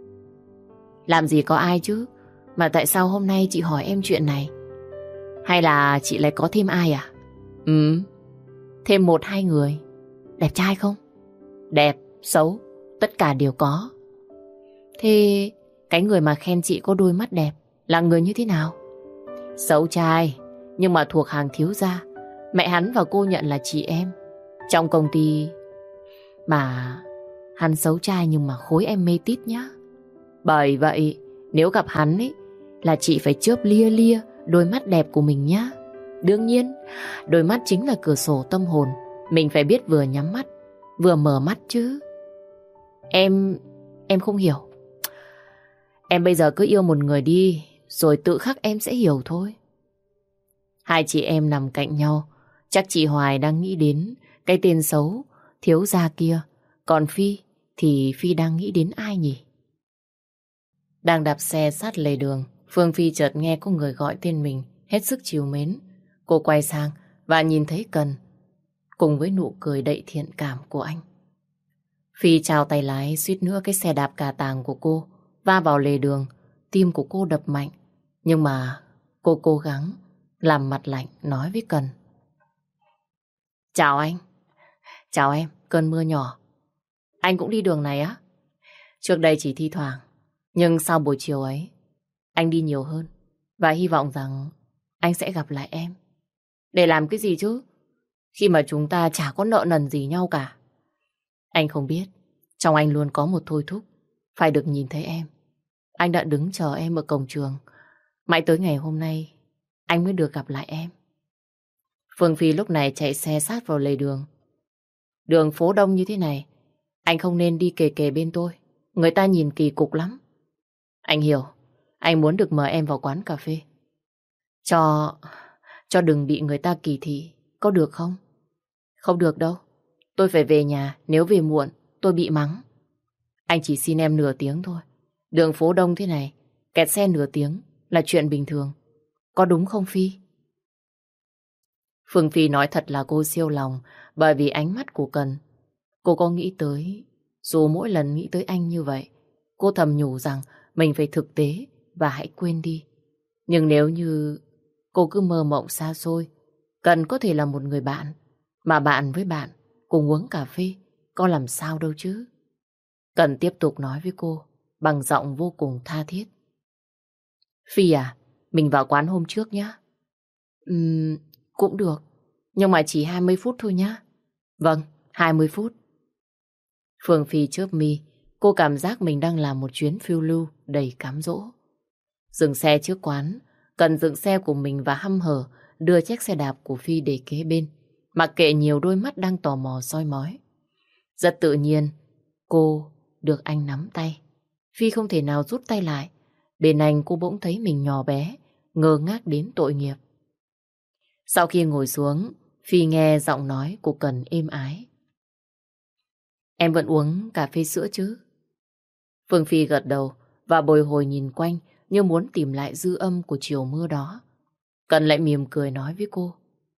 Làm gì có ai chứ? Mà tại sao hôm nay chị hỏi em chuyện này? Hay là chị lại có thêm ai à? Thêm 1-2 người. Đẹp trai không? Đẹp, xấu, tất cả đều có. Thế cái người mà khen chị có đôi mắt đẹp là người như thế nào? Xấu trai, nhưng mà thuộc hàng thiếu gia. Mẹ hắn và cô Nhận là chị em trong công ty. Mà hắn xấu trai nhưng mà khối em mê tít nhá. Bởi vậy nếu gặp hắn ấy là chị phải chớp lia lia đôi mắt đẹp của mình nhá. Đương nhiên đôi mắt chính là cửa sổ tâm hồn. Mình phải biết vừa nhắm mắt vừa mở mắt chứ. Em không hiểu. Em bây giờ cứ yêu một người đi, rồi tự khắc em sẽ hiểu thôi. Hai chị em nằm cạnh nhau, chắc chị Hoài đang nghĩ đến cái tên xấu, thiếu gia kia. Còn Phi thì Phi đang nghĩ đến ai nhỉ? Đang đạp xe sát lề đường, Phương Phi chợt nghe có người gọi tên mình, hết sức trìu mến. Cô quay sang và nhìn thấy Cần, cùng với nụ cười đầy thiện cảm của anh. Phi chào tay lái, suýt nữa cái xe đạp cà tàng của cô va vào lề đường. Tim của cô đập mạnh, nhưng mà cô cố gắng làm mặt lạnh nói với Cần. Chào anh. Chào em, cơn mưa nhỏ. Anh cũng đi đường này á? Trước đây chỉ thi thoảng, nhưng sau buổi chiều ấy, anh đi nhiều hơn. Và hy vọng rằng anh sẽ gặp lại em. Để làm cái gì chứ? Khi mà chúng ta chả có nợ nần gì nhau cả. Anh không biết, trong anh luôn có một thôi thúc, phải được nhìn thấy em. Anh đã đứng chờ em ở cổng trường. Mãi tới ngày hôm nay, anh mới được gặp lại em. Phương Phi lúc này chạy xe sát vào lề đường. Đường phố đông như thế này, anh không nên đi kề kề bên tôi. Người ta nhìn kỳ cục lắm. Anh hiểu, anh muốn được mời em vào quán cà phê. Cho đừng bị người ta kỳ thị, có được không? Không được đâu. Tôi phải về nhà, nếu về muộn, tôi bị mắng. Anh chỉ xin em nửa tiếng thôi. Đường phố đông thế này, kẹt xe nửa tiếng là chuyện bình thường. Có đúng không Phi? Phương Phi nói thật là cô siêu lòng bởi vì ánh mắt của Cần. Cô có nghĩ tới, dù mỗi lần nghĩ tới anh như vậy, cô thầm nhủ rằng mình phải thực tế và hãy quên đi. Nhưng nếu như cô cứ mơ mộng xa xôi, Cần có thể là một người bạn, mà bạn với bạn cùng uống cà phê, có làm sao đâu chứ. Cần tiếp tục nói với cô bằng giọng vô cùng tha thiết. Phi à, mình vào quán hôm trước nhé. Cũng được, nhưng mà chỉ 20 phút thôi nhá. Vâng, 20 phút. Phương Phi chớp mi, cô cảm giác mình đang làm một chuyến phiêu lưu đầy cám dỗ. Dừng xe trước quán, Cần dừng xe của mình và hăm hở đưa chiếc xe đạp của Phi để kế bên, mặc kệ nhiều đôi mắt đang tò mò soi mói. Rất tự nhiên, cô được anh nắm tay. Phi không thể nào rút tay lại. Bên anh cô bỗng thấy mình nhỏ bé, ngơ ngác đến tội nghiệp. Sau khi ngồi xuống, Phi nghe giọng nói của Cần êm ái. Em vẫn uống cà phê sữa chứ? Phương Phi gật đầu và bồi hồi nhìn quanh như muốn tìm lại dư âm của chiều mưa đó. Cần lại mỉm cười nói với cô.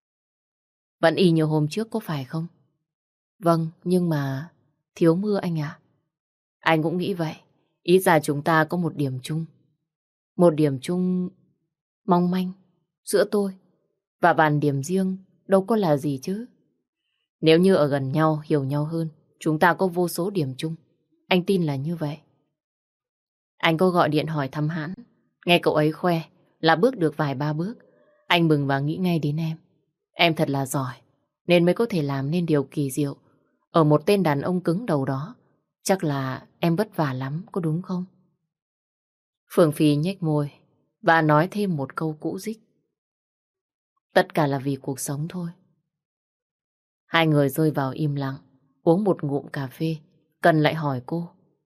Vẫn y như hôm trước có phải không? Vâng, nhưng mà thiếu mưa anh ạ. Anh cũng nghĩ vậy. Ít ra chúng ta có một điểm chung. Một điểm chung mong manh giữa tôi và vài điểm riêng đâu có là gì chứ. Nếu như ở gần nhau, hiểu nhau hơn, chúng ta có vô số điểm chung. Anh tin là như vậy. Anh có gọi điện hỏi thăm Hãn. Nghe cậu ấy khoe là bước được vài ba bước. Anh mừng và nghĩ ngay đến em. Em thật là giỏi, nên mới có thể làm nên điều kỳ diệu ở một tên đàn ông cứng đầu đó. Chắc là em vất vả lắm, có đúng không? Phương Phi nhếch môi và nói thêm một câu cũ dích. Tất cả là vì cuộc sống thôi. Hai người rơi vào im lặng, uống một ngụm cà phê. Cần lại hỏi cô.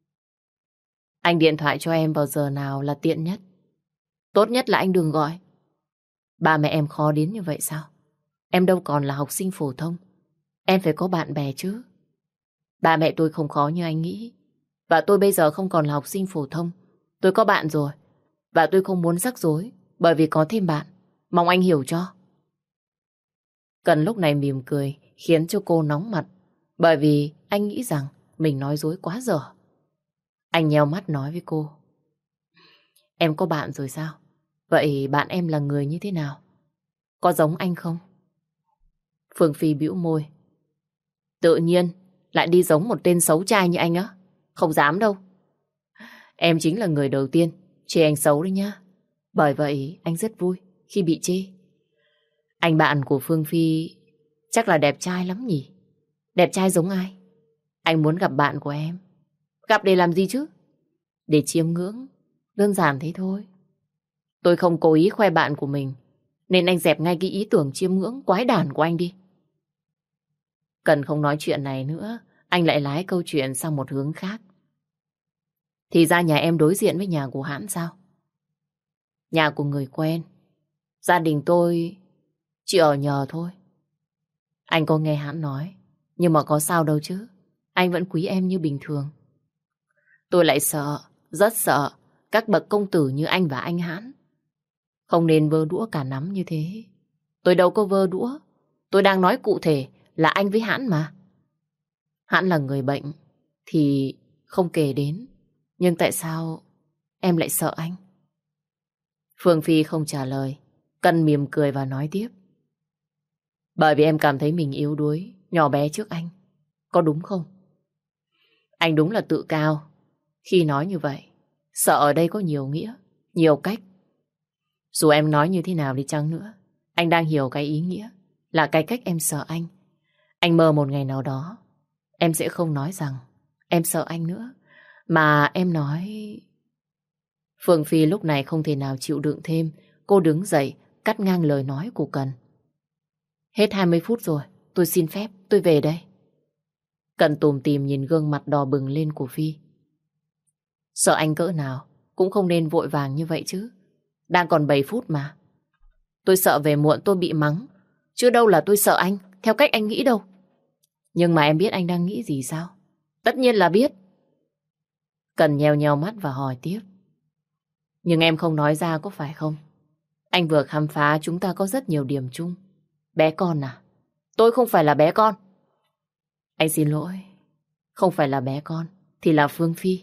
Anh điện thoại cho em vào giờ nào là tiện nhất? Tốt nhất là anh đừng gọi. Ba mẹ em khó đến như vậy sao? Em đâu còn là học sinh phổ thông. Em phải có bạn bè chứ. Ba mẹ tôi không khó như anh nghĩ. Và tôi bây giờ không còn là học sinh phổ thông. Tôi có bạn rồi. Và tôi không muốn rắc rối bởi vì có thêm bạn. Mong anh hiểu cho. Cần lúc này mỉm cười khiến cho cô nóng mặt bởi vì anh nghĩ rằng mình nói dối quá dở. Anh nheo mắt nói với cô. Em có bạn rồi sao? Vậy bạn em là người như thế nào? Có giống anh không? Phương Phi bĩu môi. Tự nhiên lại đi giống một tên xấu trai như anh á? Không dám đâu. Em chính là người đầu tiên chê anh xấu đấy nhá. Bởi vậy anh rất vui khi bị chê. Anh bạn của Phương Phi chắc là đẹp trai lắm nhỉ? Đẹp trai giống ai? Anh muốn gặp bạn của em. Gặp để làm gì chứ? Để chiêm ngưỡng. Đơn giản thế thôi. Tôi không cố ý khoe bạn của mình, nên anh dẹp ngay cái ý tưởng chiêm ngưỡng quái đản của anh đi. Cần không nói chuyện này nữa anh lại lái câu chuyện sang một hướng khác. Thì ra nhà em đối diện với nhà của Hãn sao? Nhà của người quen. Gia đình tôi chỉ ở nhờ thôi. Anh có nghe Hãn nói, nhưng mà có sao đâu chứ. Anh vẫn quý em như bình thường. Tôi lại sợ, rất sợ các bậc công tử như anh và anh Hãn. Không nên vơ đũa cả nắm như thế. Tôi đâu có vơ đũa. Tôi đang nói cụ thể là anh với Hãn mà. Hãn là người bệnh thì không kể đến. Nhưng tại sao em lại sợ anh? Phương Phi không trả lời. Cần mỉm cười và nói tiếp. Bởi vì em cảm thấy mình yếu đuối, nhỏ bé trước anh. Có đúng không? Anh đúng là tự cao khi nói như vậy. Sợ ở đây có nhiều nghĩa, nhiều cách. Dù em nói như thế nào đi chăng nữa, anh đang hiểu cái ý nghĩa là cái cách em sợ anh. Anh mơ một ngày nào đó em sẽ không nói rằng em sợ anh nữa, mà em nói... Phương Phi lúc này không thể nào chịu đựng thêm. Cô đứng dậy, cắt ngang lời nói của Cần. Hết 20 phút rồi, tôi xin phép, tôi về đây. Cần tủm tỉm nhìn gương mặt đỏ bừng lên của Phi. Sợ anh cỡ nào cũng không nên vội vàng như vậy chứ. Đang còn 7 phút mà. Tôi sợ về muộn tôi bị mắng, chứ đâu là tôi sợ anh theo cách anh nghĩ đâu. Nhưng mà em biết anh đang nghĩ gì sao? Tất nhiên là biết. Cần nheo nheo mắt và hỏi tiếp. Nhưng em không nói ra có phải không? Anh vừa khám phá chúng ta có rất nhiều điểm chung. Bé con à? Tôi không phải là bé con. Anh xin lỗi. Không phải là bé con thì là Phương Phi.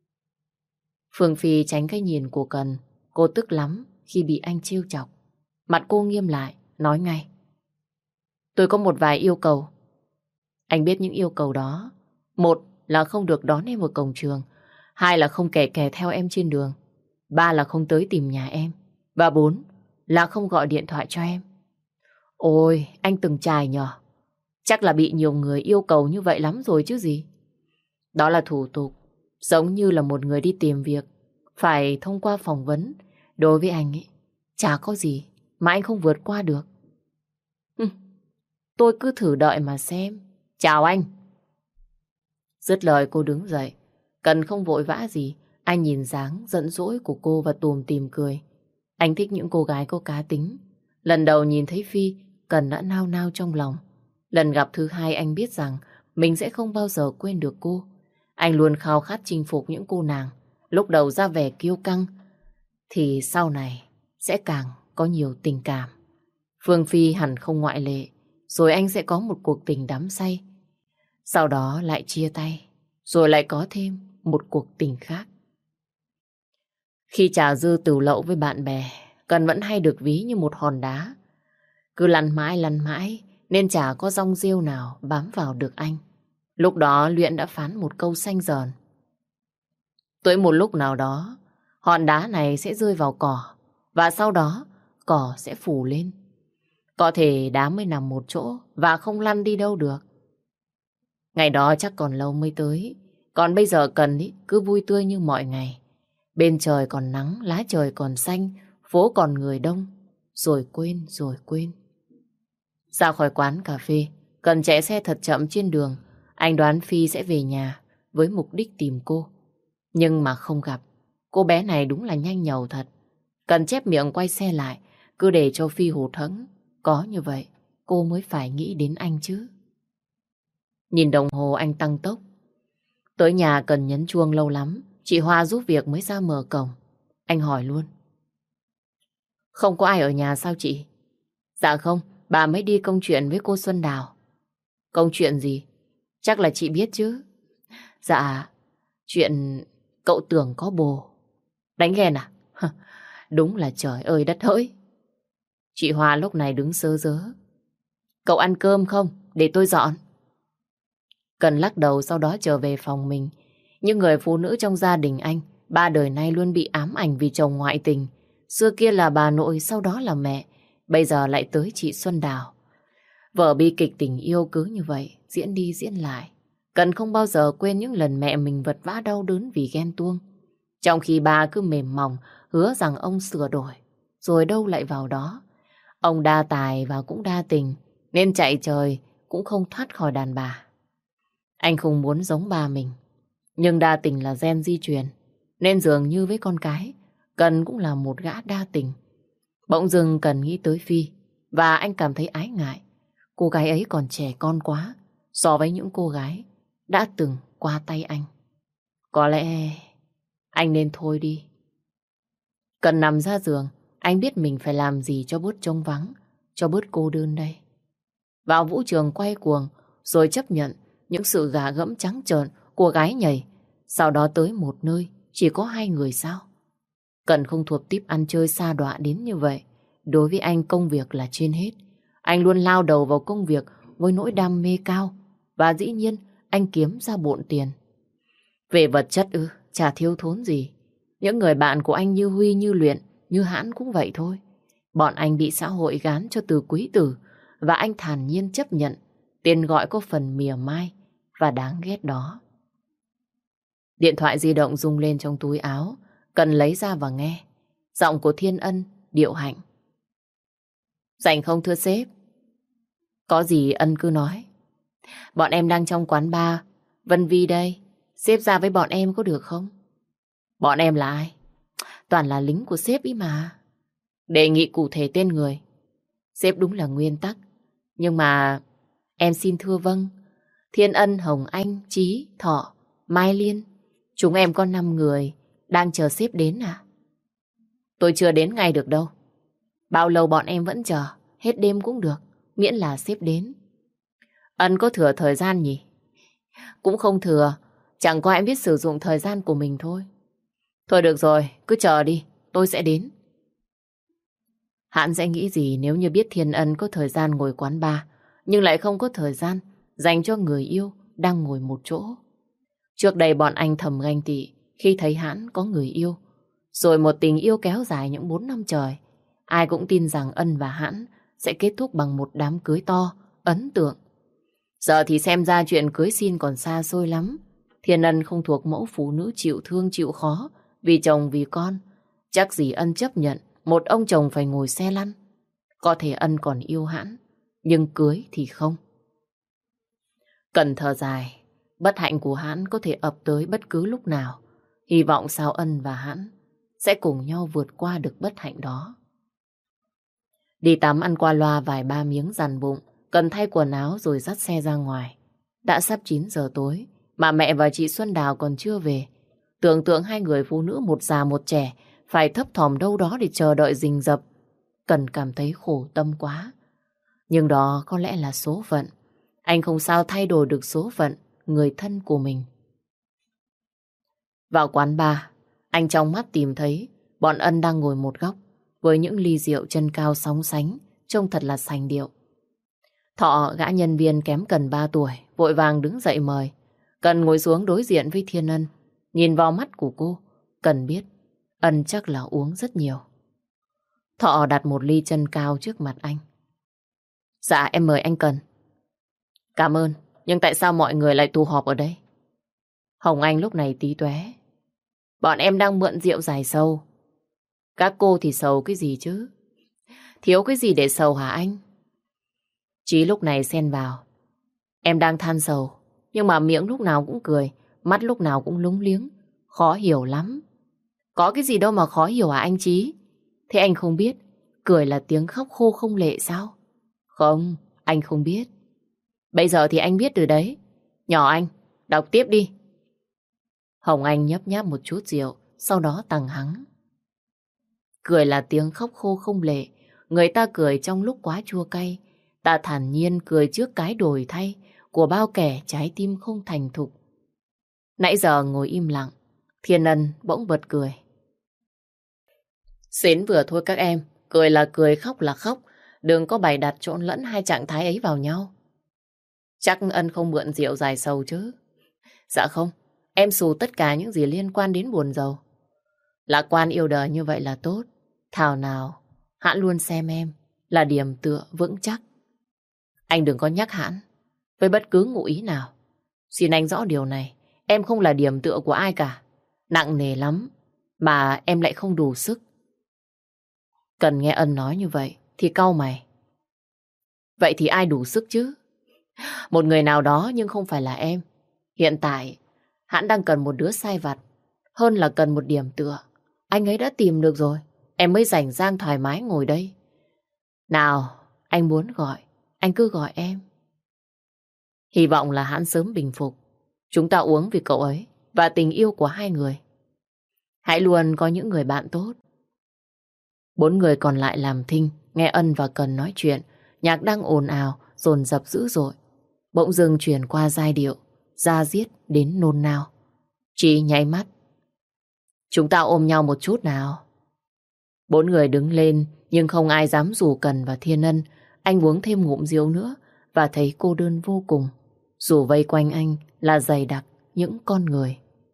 Phương Phi tránh cái nhìn của Cần. Cô tức lắm khi bị anh trêu chọc. Mặt cô nghiêm lại, nói ngay. Tôi có một vài yêu cầu. Anh biết những yêu cầu đó. Một là không được đón em ở cổng trường. Hai là không kè kè theo em trên đường. Ba là không tới tìm nhà em. Và bốn là không gọi điện thoại cho em. Ôi, anh từng trải nhờ. Chắc là bị nhiều người yêu cầu như vậy lắm rồi chứ gì. Đó là thủ tục. Giống như là một người đi tìm việc phải thông qua phỏng vấn. Đối với anh ấy, chả có gì mà anh không vượt qua được. Tôi cứ thử đợi mà xem. Chào anh. Dứt lời cô đứng dậy. Cần không vội vã gì. Anh nhìn dáng giận dỗi của cô và tủm tỉm cười. Anh thích những cô gái có cá tính. Lần đầu nhìn thấy Phi, Cần đã nao nao trong lòng. Lần gặp thứ hai anh biết rằng mình sẽ không bao giờ quên được cô. Anh luôn khao khát chinh phục những cô nàng. Lúc đầu ra vẻ kiêu căng, thì sau này sẽ càng có nhiều tình cảm. Phương Phi hẳn không ngoại lệ. Rồi anh sẽ có một cuộc tình đắm say. Sau đó lại chia tay. Rồi lại có thêm một cuộc tình khác. Khi trà dư tửu lậu với bạn bè, Cần vẫn hay được ví như một hòn đá. Cứ lăn mãi, nên chả có dong rêu nào bám vào được anh. Lúc đó Luyện đã phán một câu xanh dờn. Tới một lúc nào đó, hòn đá này sẽ rơi vào cỏ, và sau đó cỏ sẽ phủ lên. Có thể đá mới nằm một chỗ và không lăn đi đâu được. Ngày đó chắc còn lâu mới tới. Còn bây giờ Cần ý, cứ vui tươi như mọi ngày. Bên trời còn nắng, lá trời còn xanh, phố còn người đông. Rồi quên. Ra khỏi quán cà phê, Cần chạy xe thật chậm trên đường. Anh đoán Phi sẽ về nhà với mục đích tìm cô. Nhưng mà không gặp. Cô bé này đúng là nhanh nhẩu thật. Cần chép miệng quay xe lại, cứ để cho Phi hụt hẫng. Có như vậy, cô mới phải nghĩ đến anh chứ. Nhìn đồng hồ anh tăng tốc. Tới nhà Cần nhấn chuông lâu lắm. Chị Hoa giúp việc mới ra mở cổng. Anh hỏi luôn. Không có ai ở nhà sao chị? Dạ không, bà mới đi công chuyện với cô Xuân Đào. Công chuyện gì? Chắc là chị biết chứ. Dạ, chuyện cậu Tưởng có bồ. Đánh ghen à? Đúng là trời ơi đất hỡi. Chị Hoa lúc này đứng sớ rớ. Cậu ăn cơm không? Để tôi dọn. Cần lắc đầu sau đó trở về phòng mình. Những người phụ nữ trong gia đình anh, ba đời nay luôn bị ám ảnh vì chồng ngoại tình. Xưa kia là bà nội, sau đó là mẹ. Bây giờ lại tới chị Xuân Đào. Vở bi kịch tình yêu cứ như vậy, diễn đi diễn lại. Cần không bao giờ quên những lần mẹ mình vật vã đau đớn vì ghen tuông. Trong khi bà cứ mềm mỏng, hứa rằng ông sửa đổi. Rồi đâu lại vào đó. Ông đa tài và cũng đa tình, nên chạy trời cũng không thoát khỏi đàn bà. Anh không muốn giống ba mình. Nhưng đa tình là gen di truyền. Nên dường như với con cái, Cần cũng là một gã đa tình. Bỗng dưng Cần nghĩ tới Phi. Và anh cảm thấy ái ngại. Cô gái ấy còn trẻ con quá so với những cô gái đã từng qua tay anh. Có lẽ anh nên thôi đi. Cần nằm ra giường, anh biết mình phải làm gì cho bớt trống vắng, cho bớt cô đơn đây. Vào vũ trường quay cuồng, rồi chấp nhận những sự gà gẫm trắng trợn của gái nhảy. Sau đó tới một nơi chỉ có hai người sao? Cần không thuộc típ ăn chơi sa đọa đến như vậy. Đối với anh công việc là trên hết. Anh luôn lao đầu vào công việc với nỗi đam mê cao. Và dĩ nhiên anh kiếm ra bộn tiền. Về vật chất chả thiếu thốn gì. Những người bạn của anh như Huy, như Luyện, như Hãn cũng vậy thôi. Bọn anh bị xã hội gán cho từ quý tử. Và anh thản nhiên chấp nhận tên gọi có phần mỉa mai và đáng ghét đó. Điện thoại di động rung lên trong túi áo. Cần lấy ra và nghe. Giọng của Thiên Ân điệu hạnh. Rảnh không thưa sếp? Có gì Ân cứ nói. Bọn em đang trong quán bar Vân Vi đây. Sếp ra với bọn em có được không? Bọn em là ai? Toàn là lính của sếp ý mà. Đề nghị cụ thể tên người. Sếp đúng là nguyên tắc. Nhưng mà em xin thưa vâng. Thiên Ân, Hồng Anh, Chí, Thọ, Mai Liên. Chúng em có 5 người đang chờ sếp đến à? Tôi chưa đến ngay được đâu. Bao lâu bọn em vẫn chờ. Hết đêm cũng được. Miễn là sếp đến. Ân có thừa thời gian nhỉ? Cũng không thừa. Chẳng qua em biết sử dụng thời gian của mình thôi. Thôi được rồi, cứ chờ đi. Tôi sẽ đến. Hãn sẽ nghĩ gì nếu như biết Thiên Ân có thời gian ngồi quán bar, nhưng lại không có thời gian dành cho người yêu đang ngồi một chỗ. Trước đây bọn anh thầm ganh tị khi thấy Hãn có người yêu. Rồi một tình yêu kéo dài những 4 năm trời. Ai cũng tin rằng Ân và Hãn sẽ kết thúc bằng một đám cưới to, ấn tượng. Giờ thì xem ra chuyện cưới xin còn xa xôi lắm. Thiên Ân không thuộc mẫu phụ nữ chịu thương chịu khó vì chồng vì con. Chắc gì Ân chấp nhận một ông chồng phải ngồi xe lăn. Có thể Ân còn yêu Hãn, nhưng cưới thì không. Cần thở dài, bất hạnh của Hãn có thể ập tới bất cứ lúc nào. Hy vọng sao Ân và Hãn sẽ cùng nhau vượt qua được bất hạnh đó. Đi tắm ăn qua loa vài ba miếng dằn bụng, Cần thay quần áo rồi dắt xe ra ngoài. Đã sắp 9 giờ tối mà mẹ và chị Xuân Đào còn chưa về. Tưởng tượng hai người phụ nữ một già một trẻ phải thấp thỏm đâu đó để chờ đợi rình rập. Cần cảm thấy khổ tâm quá. Nhưng đó có lẽ là số phận. Anh không sao thay đổi được số phận người thân của mình. Vào quán bar, anh trong mắt tìm thấy bọn Ân đang ngồi một góc với những ly rượu chân cao sóng sánh, trông thật là sành điệu. Thọ, gã nhân viên kém Cần 3 tuổi, vội vàng đứng dậy mời. Cần ngồi xuống đối diện với Thiên Ân. Nhìn vào mắt của cô, Cần biết Ân chắc là uống rất nhiều. Thọ đặt một ly chân cao trước mặt anh. Dạ em mời anh Cần. Cảm ơn, nhưng tại sao mọi người lại tụ họp ở đây? Hồng Anh lúc này tí tóe. Bọn em đang mượn rượu giải sầu. Các cô thì sầu cái gì chứ? Thiếu cái gì để sầu hả anh? Chí lúc này xen vào. Em đang than sầu, nhưng mà miệng lúc nào cũng cười, mắt lúc nào cũng lúng liếng. Khó hiểu lắm. Có cái gì đâu mà khó hiểu hả anh Chí? Thế anh không biết cười là tiếng khóc khô không lệ sao? Không, anh không biết. Bây giờ thì anh biết rồi đấy. Nhỏ anh, đọc tiếp đi. Hồng Anh nhấp nháp một chút rượu, sau đó tằng hắng. Cười là tiếng khóc khô không lệ. Người ta cười trong lúc quá chua cay. Ta thản nhiên cười trước cái đổi thay của bao kẻ trái tim không thành thục. Nãy giờ ngồi im lặng, Thiên Ân bỗng bật cười. Xến vừa thôi các em, cười là cười, khóc là khóc. Đừng có bày đặt trộn lẫn hai trạng thái ấy vào nhau. Chắc Ân không mượn rượu dài sầu chứ? Dạ không, em xù tất cả những gì liên quan đến buồn rầu. Lạc quan yêu đời như vậy là tốt. Thảo nào, Hãn luôn xem em là điểm tựa vững chắc. Anh đừng có nhắc Hãn với bất cứ ngụ ý nào. Xin anh rõ điều này, em không là điểm tựa của ai cả. Nặng nề lắm, mà em lại không đủ sức. Cần nghe Ân nói như vậy thì cau mày. Vậy thì ai đủ sức chứ? Một người nào đó nhưng không phải là em. Hiện tại, Hãn đang cần một đứa sai vặt, hơn là cần một điểm tựa. Anh ấy đã tìm được rồi, em mới rảnh rang thoải mái ngồi đây. Nào, anh muốn gọi, anh cứ gọi em. Hy vọng là Hãn sớm bình phục. Chúng ta uống vì cậu ấy và tình yêu của hai người. Hãy luôn có những người bạn tốt. 4 người còn lại làm thinh, nghe Ân và Cần nói chuyện. Nhạc đang ồn ào, dồn dập dữ dội. Bỗng dưng chuyển qua giai điệu, da diết đến nôn nao. Chị nháy mắt. Chúng ta ôm nhau một chút nào. 4 người đứng lên, nhưng không ai dám rủ Cần và Thiên Ân. Anh uống thêm ngụm rượu nữa và thấy cô đơn vô cùng. Dù vây quanh anh là dày đặc những con người.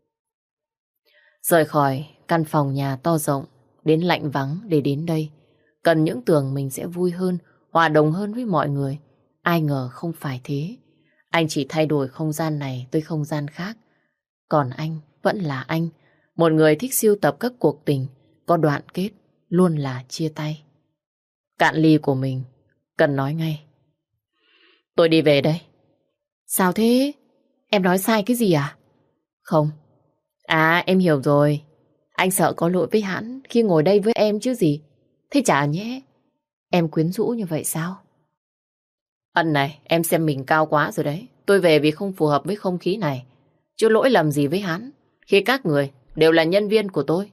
Rời khỏi căn phòng nhà to rộng, đến lạnh vắng để đến đây. Cần những tưởng mình sẽ vui hơn, hòa đồng hơn với mọi người. Ai ngờ không phải thế. Anh chỉ thay đổi không gian này tới không gian khác. Còn anh vẫn là anh. Một người thích sưu tập các cuộc tình, có đoạn kết, luôn là chia tay. Cạn ly của mình, Cần nói ngay. Tôi đi về đây. Sao thế? Em nói sai cái gì à? Không. À, em hiểu rồi. Anh sợ có lỗi với Hãn khi ngồi đây với em chứ gì. Thế chả nhẽ em quyến rũ như vậy sao? Ân này, em xem mình cao quá rồi đấy. Tôi về vì không phù hợp với không khí này. Chứ lỗi lầm gì với Hãn khi các người đều là nhân viên của tôi.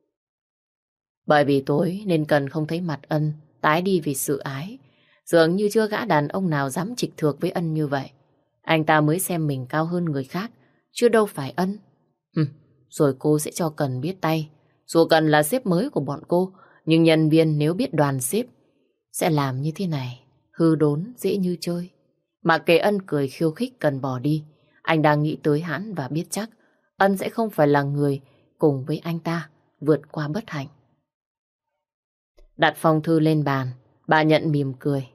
Bởi vì tối nên Cần không thấy mặt Ân tái đi vì sự ái. Dường như chưa gã đàn ông nào dám trịch thược với Ân như vậy. Anh ta mới xem mình cao hơn người khác, chứ đâu phải Ân. Rồi cô sẽ cho Cần biết tay. Dù Cần là sếp mới của bọn cô, nhưng nhân viên nếu biết đoàn sếp sẽ làm như thế này, hư đốn dễ như chơi. Mà kệ Ân cười khiêu khích Cần bỏ đi, anh đang nghĩ tới Hãn và biết chắc Ân sẽ không phải là người cùng với anh ta vượt qua bất hạnh. Đặt phong thư lên bàn, bà Nhận mỉm cười.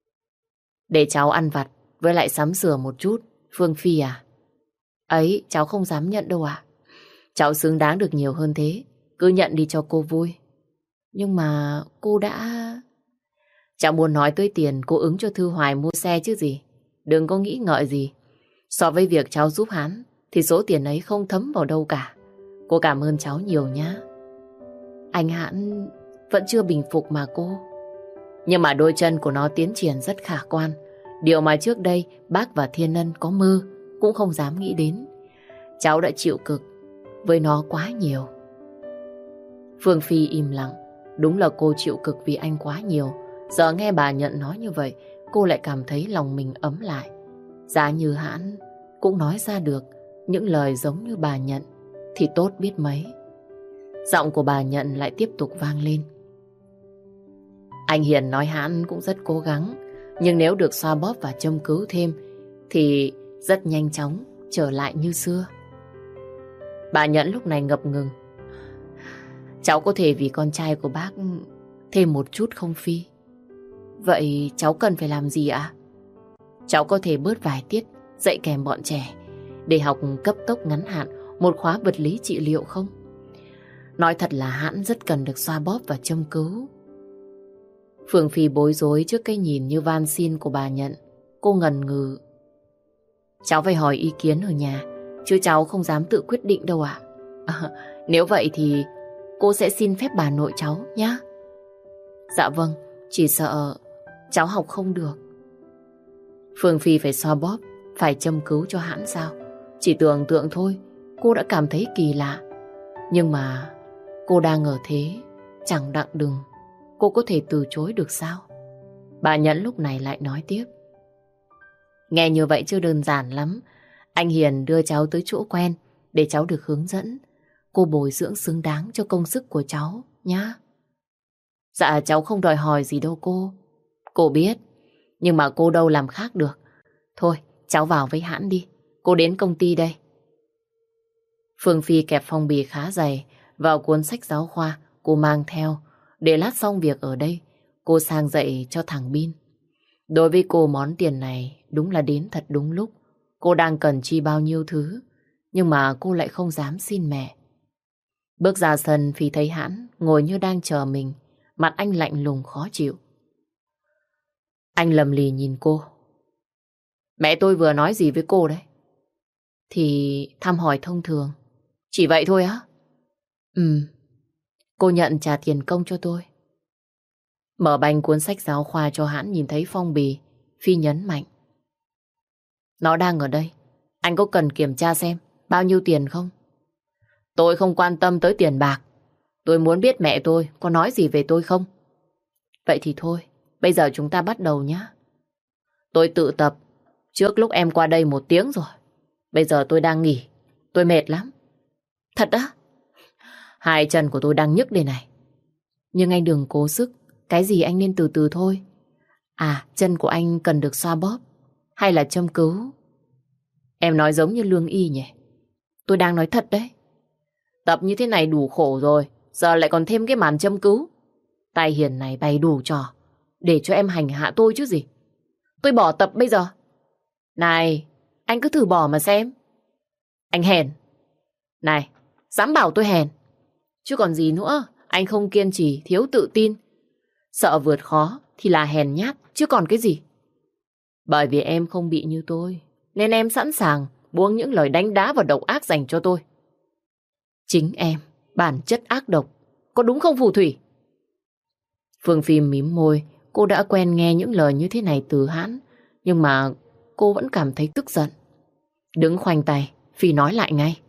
Để cháu ăn vặt với lại sắm sửa một chút, Phương Phi à? Ấy, cháu không dám nhận đâu ạ. Cháu xứng đáng được nhiều hơn thế, cứ nhận đi cho cô vui. Nhưng mà cô đã... Cháu muốn nói tới tiền cô ứng cho Thư Hoài mua xe chứ gì. Đừng có nghĩ ngợi gì. So với việc cháu giúp hắn thì số tiền ấy không thấm vào đâu cả. Cô cảm ơn cháu nhiều nhá. Anh Hãn vẫn chưa bình phục mà cô. Nhưng mà đôi chân của nó tiến triển rất khả quan. Điều mà trước đây bác và Thiên Ân có mơ cũng không dám nghĩ đến. Cháu đã chịu cực với nó quá nhiều. Phương Phi im lặng. Đúng là cô chịu cực vì anh quá nhiều. Giờ nghe bà Nhận nói như vậy, cô lại cảm thấy lòng mình ấm lại. Giá như Hãn cũng nói ra được những lời giống như bà Nhận thì tốt biết mấy. Giọng của bà Nhận lại tiếp tục vang lên. Anh Hiền nói Hãn cũng rất cố gắng, nhưng nếu được xoa bóp và châm cứu thêm thì rất nhanh chóng trở lại như xưa. Bà Nhẫn lúc này ngập ngừng. Cháu có thể vì con trai của bác thêm một chút không Phi? Vậy cháu cần phải làm gì ạ? Cháu có thể bớt vài tiết dạy kèm bọn trẻ để học cấp tốc ngắn hạn một khóa vật lý trị liệu không? Nói thật là Hãn rất cần được xoa bóp và châm cứu. Phương Phi bối rối trước cái nhìn như van xin của bà Nhận. Cô ngần ngừ. Cháu phải hỏi ý kiến ở nhà, chứ cháu không dám tự quyết định đâu ạ. Nếu vậy thì cô sẽ xin phép bà nội cháu nhé. Dạ vâng, chỉ sợ cháu học không được. Phương Phi phải xoa bóp, phải châm cứu cho Hãn sao? Chỉ tưởng tượng thôi, cô đã cảm thấy kỳ lạ. Nhưng mà cô đang ở thế, chẳng đặng đừng. Cô có thể từ chối được sao? Bà Nhẫn lúc này lại nói tiếp. Nghe như vậy chưa đơn giản lắm. Anh Hiền đưa cháu tới chỗ quen để cháu được hướng dẫn. Cô bồi dưỡng xứng đáng cho công sức của cháu nhá. Dạ cháu không đòi hỏi gì đâu cô. Cô biết, nhưng mà cô đâu làm khác được. Thôi cháu vào với Hãn đi. Cô đến công ty đây. Phương Phi kẹp phong bì khá dày vào cuốn sách giáo khoa cô mang theo. Để lát xong việc ở đây, cô sang dạy cho thằng Bin. Đối với cô món tiền này đúng là đến thật đúng lúc. Cô đang cần chi bao nhiêu thứ, nhưng mà cô lại không dám xin mẹ. Bước ra sân Phi thấy Hãn ngồi như đang chờ mình, mặt anh lạnh lùng khó chịu. Anh lầm lì nhìn cô. Mẹ tôi vừa nói gì với cô đấy? Thì thăm hỏi thông thường. Chỉ vậy thôi á? Ừ, cô nhận trả tiền công cho tôi. Mở bành cuốn sách giáo khoa cho hắn nhìn thấy phong bì, Phi nhấn mạnh. Nó đang ở đây. Anh có cần kiểm tra xem bao nhiêu tiền không? Tôi không quan tâm tới tiền bạc. Tôi muốn biết mẹ tôi có nói gì về tôi không? Vậy thì thôi, bây giờ chúng ta bắt đầu nhé. Tôi tự tập trước lúc em qua đây 1 tiếng rồi. Bây giờ tôi đang nghỉ. Tôi mệt lắm. Thật á? Hai chân của tôi đang nhức đây này. Nhưng anh đừng cố sức. Cái gì anh nên từ từ thôi. À, chân của anh cần được xoa bóp hay là châm cứu? Em nói giống như lương y nhỉ? Tôi đang nói thật đấy. Tập như thế này đủ khổ rồi, giờ lại còn thêm cái màn châm cứu. Tài hiền này bày đủ trò để cho em hành hạ tôi chứ gì. Tôi bỏ tập bây giờ. Này, anh cứ thử bỏ mà xem. Anh hèn. Này, dám bảo tôi hèn. Chứ còn gì nữa, anh không kiên trì, thiếu tự tin. Sợ vượt khó thì là hèn nhát, chứ còn cái gì. Bởi vì em không bị như tôi, nên em sẵn sàng buông những lời đánh đá và độc ác dành cho tôi. Chính em, bản chất ác độc, có đúng không phù thủy? Phương Phi mím môi, cô đã quen nghe những lời như thế này từ hắn, nhưng mà cô vẫn cảm thấy tức giận. Đứng khoanh tay, Phi nói lại ngay.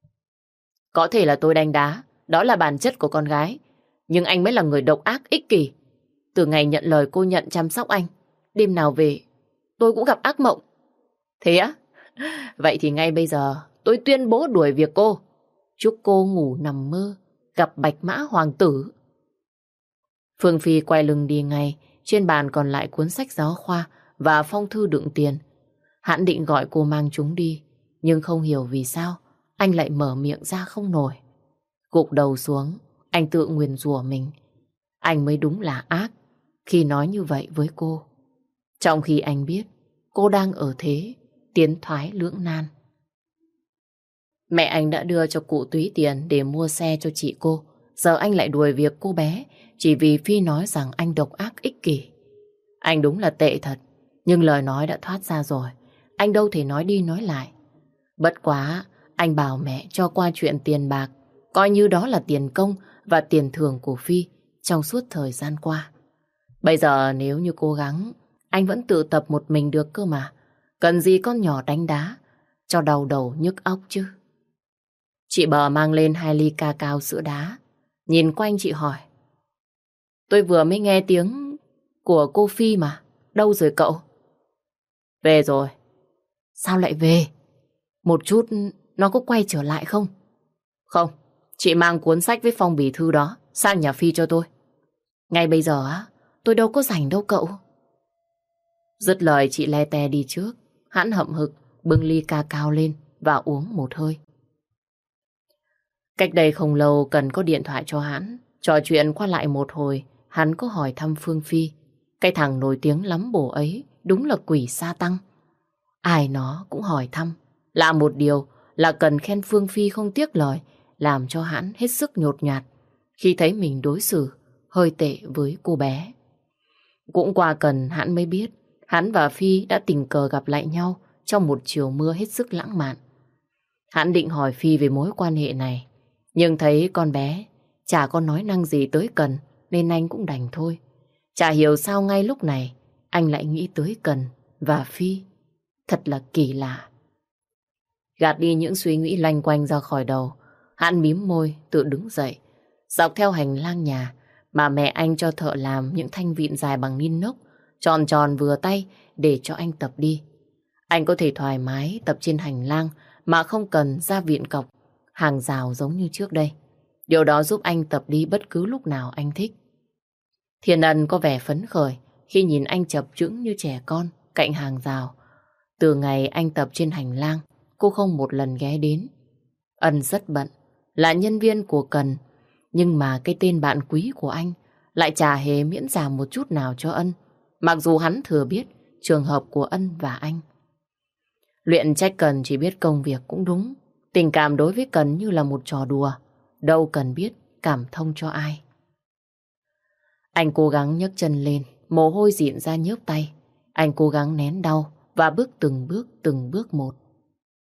Có thể là tôi đánh đá, đó là bản chất của con gái, nhưng anh mới là người độc ác ích kỷ. Từ ngày nhận lời cô nhận chăm sóc anh, đêm nào về tôi cũng gặp ác mộng. Thế á? Vậy thì ngay bây giờ tôi tuyên bố đuổi việc cô. Chúc cô ngủ nằm mơ gặp bạch mã hoàng tử. Phương Phi quay lưng đi ngay. Trên bàn còn lại cuốn sách giáo khoa và phong thư đựng tiền. Hắn định gọi cô mang chúng đi, nhưng không hiểu vì sao anh lại mở miệng ra không nổi. Gục đầu xuống, anh tự nguyền rủa mình. Anh mới đúng là ác khi nói như vậy với cô. Trong khi anh biết cô đang ở thế tiến thoái lưỡng nan. Mẹ anh đã đưa cho cụ Túy tiền để mua xe cho chị cô. Giờ anh lại đuổi việc cô bé chỉ vì Phi nói rằng anh độc ác ích kỷ. Anh đúng là tệ thật, nhưng lời nói đã thoát ra rồi. Anh đâu thể nói đi nói lại. Bất quá, anh bảo mẹ cho qua chuyện tiền bạc, coi như đó là tiền công và tiền thưởng của Phi trong suốt thời gian qua. Bây giờ nếu như cố gắng, anh vẫn tự tập một mình được cơ mà. Cần gì con nhỏ đánh đá cho đau đầu nhức óc chứ. Chị Bờ mang lên 2 ly ca cao sữa đá. Nhìn quanh chị hỏi. Tôi vừa mới nghe tiếng của cô Phi mà. Đâu rồi cậu? Về rồi. Sao lại về? Một chút nó có quay trở lại không? Không, chị mang cuốn sách với phong bì thư đó sang nhà Phi cho tôi. Ngay bây giờ á, tôi đâu có rảnh đâu cậu. Dứt lời chị le te đi trước. Hắn hậm hực bưng ly ca cao lên và uống một hơi. Cách đây không lâu cần có điện thoại cho hắn. Trò chuyện qua lại một hồi, hắn có hỏi thăm Phương Phi. Cái thằng nổi tiếng lắm bổ ấy đúng là quỷ sa tăng. Ai nó cũng hỏi thăm. Lạ một điều là cần khen Phương Phi không tiếc lời, làm cho hắn hết sức nhột nhạt khi thấy mình đối xử hơi tệ với cô bé. Cũng qua cần hắn mới biết hắn và Phi đã tình cờ gặp lại nhau trong một chiều mưa hết sức lãng mạn. Hắn định hỏi Phi về mối quan hệ này, nhưng thấy con bé chả có nói năng gì tới Cần nên anh cũng đành thôi. Chả hiểu sao ngay lúc này anh lại nghĩ tới Cần và Phi. Thật là kỳ lạ. Gạt đi những suy nghĩ loanh quanh ra khỏi đầu, hắn mím môi tự đứng dậy, dọc theo hành lang nhà mà mẹ anh cho thợ làm những thanh vịn dài bằng inox, tròn tròn vừa tay để cho anh tập đi. Anh có thể thoải mái tập trên hành lang mà không cần ra viện cọc, hàng rào giống như trước đây. Điều đó giúp anh tập đi bất cứ lúc nào anh thích. Thiên Ân có vẻ phấn khởi khi nhìn anh chập chững như trẻ con cạnh hàng rào. Từ ngày anh tập trên hành lang, cô không một lần ghé đến. Ân rất bận, là nhân viên của Cần, nhưng mà cái tên bạn quý của anh lại chả hề miễn giảm một chút nào cho Ân, mặc dù hắn thừa biết trường hợp của Ân và anh. Luyện trách Cần chỉ biết công việc cũng đúng, tình cảm đối với Cần như là một trò đùa, đâu cần biết cảm thông cho ai. Anh cố gắng nhấc chân lên, mồ hôi dịn ra nhớp tay. Anh cố gắng nén đau và bước từng bước một.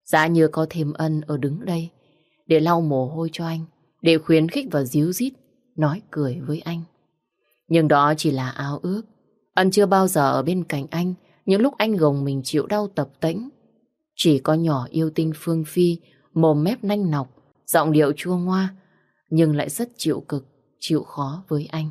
Giá như có thêm Ân ở đứng đây để lau mồ hôi cho anh, để khuyến khích và díu dít, nói cười với anh. Nhưng đó chỉ là ao ước. Ân chưa bao giờ ở bên cạnh anh những lúc anh gồng mình chịu đau tập tễnh. Chỉ có nhỏ yêu tinh Phương Phi, mồm mép nanh nọc, giọng điệu chua ngoa, nhưng lại rất chịu cực, chịu khó với anh.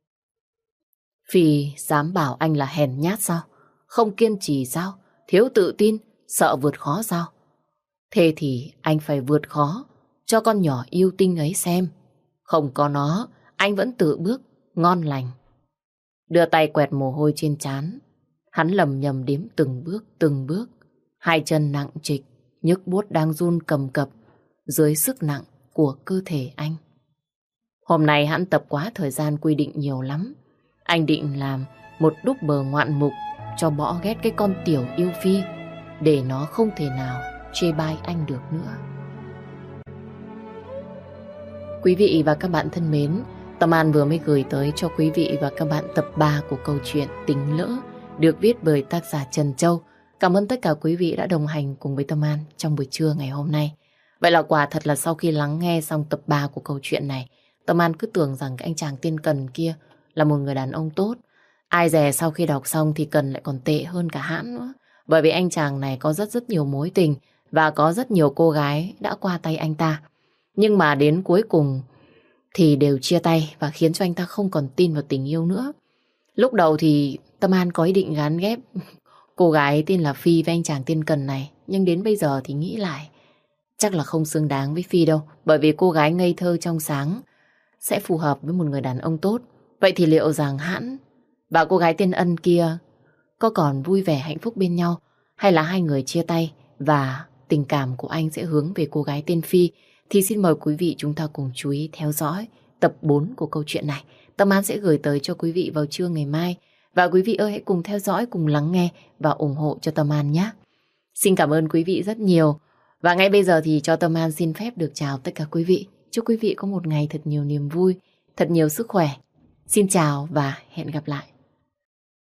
Phi dám bảo anh là hèn nhát sao? Không kiên trì sao? Thiếu tự tin, sợ vượt khó sao? Thế thì anh phải vượt khó cho con nhỏ yêu tinh ấy xem. Không có nó, anh vẫn tự bước, ngon lành. Đưa tay quẹt mồ hôi trên trán. Hắn lầm nhầm đếm từng bước, từng bước. Hai chân nặng trịch, nhức buốt đang run cầm cập dưới sức nặng của cơ thể anh. Hôm nay hắn tập quá thời gian quy định nhiều lắm. Anh định làm một đúp bờ ngoạn mục cho bỏ ghét cái con tiểu yêu Phi, để nó không thể nào chê bai anh được nữa. Quý vị và các bạn thân mến, Tâm An vừa mới gửi tới cho quý vị và các bạn tập 3 của câu chuyện Tình Lỡ, được viết bởi tác giả Trần Châu. Cảm ơn tất cả quý vị đã đồng hành cùng với Tâm An trong buổi trưa ngày hôm nay. Vậy là quả thật là sau khi lắng nghe xong tập 3 của câu chuyện này, Tâm An cứ tưởng rằng cái anh chàng tên Cần kia là một người đàn ông tốt. Ai dè sau khi đọc xong thì Cần lại còn tệ hơn cả Hãn nữa. Bởi vì anh chàng này có rất nhiều mối tình và có rất nhiều cô gái đã qua tay anh ta. Nhưng mà đến cuối cùng thì đều chia tay và khiến cho anh ta không còn tin vào tình yêu nữa. Lúc đầu thì Tâm An có ý định gán ghép cô gái tên là Phi với anh chàng tên Cần này. Nhưng đến bây giờ thì nghĩ lại, chắc là không xứng đáng với Phi đâu. Bởi vì cô gái ngây thơ trong sáng sẽ phù hợp với một người đàn ông tốt. Vậy thì liệu rằng Hãn và cô gái tên Ân kia có còn vui vẻ hạnh phúc bên nhau, hay là hai người chia tay và tình cảm của anh sẽ hướng về cô gái tên Phi? Thì xin mời quý vị chúng ta cùng chú ý theo dõi tập 4 của câu chuyện này. Tâm An sẽ gửi tới cho quý vị vào trưa ngày mai. Và quý vị ơi, hãy cùng theo dõi, cùng lắng nghe và ủng hộ cho Tâm An nhé. Xin cảm ơn quý vị rất nhiều. Và ngay bây giờ thì cho Tâm An xin phép được chào tất cả quý vị. Chúc quý vị có một ngày thật nhiều niềm vui, thật nhiều sức khỏe. Xin chào và hẹn gặp lại.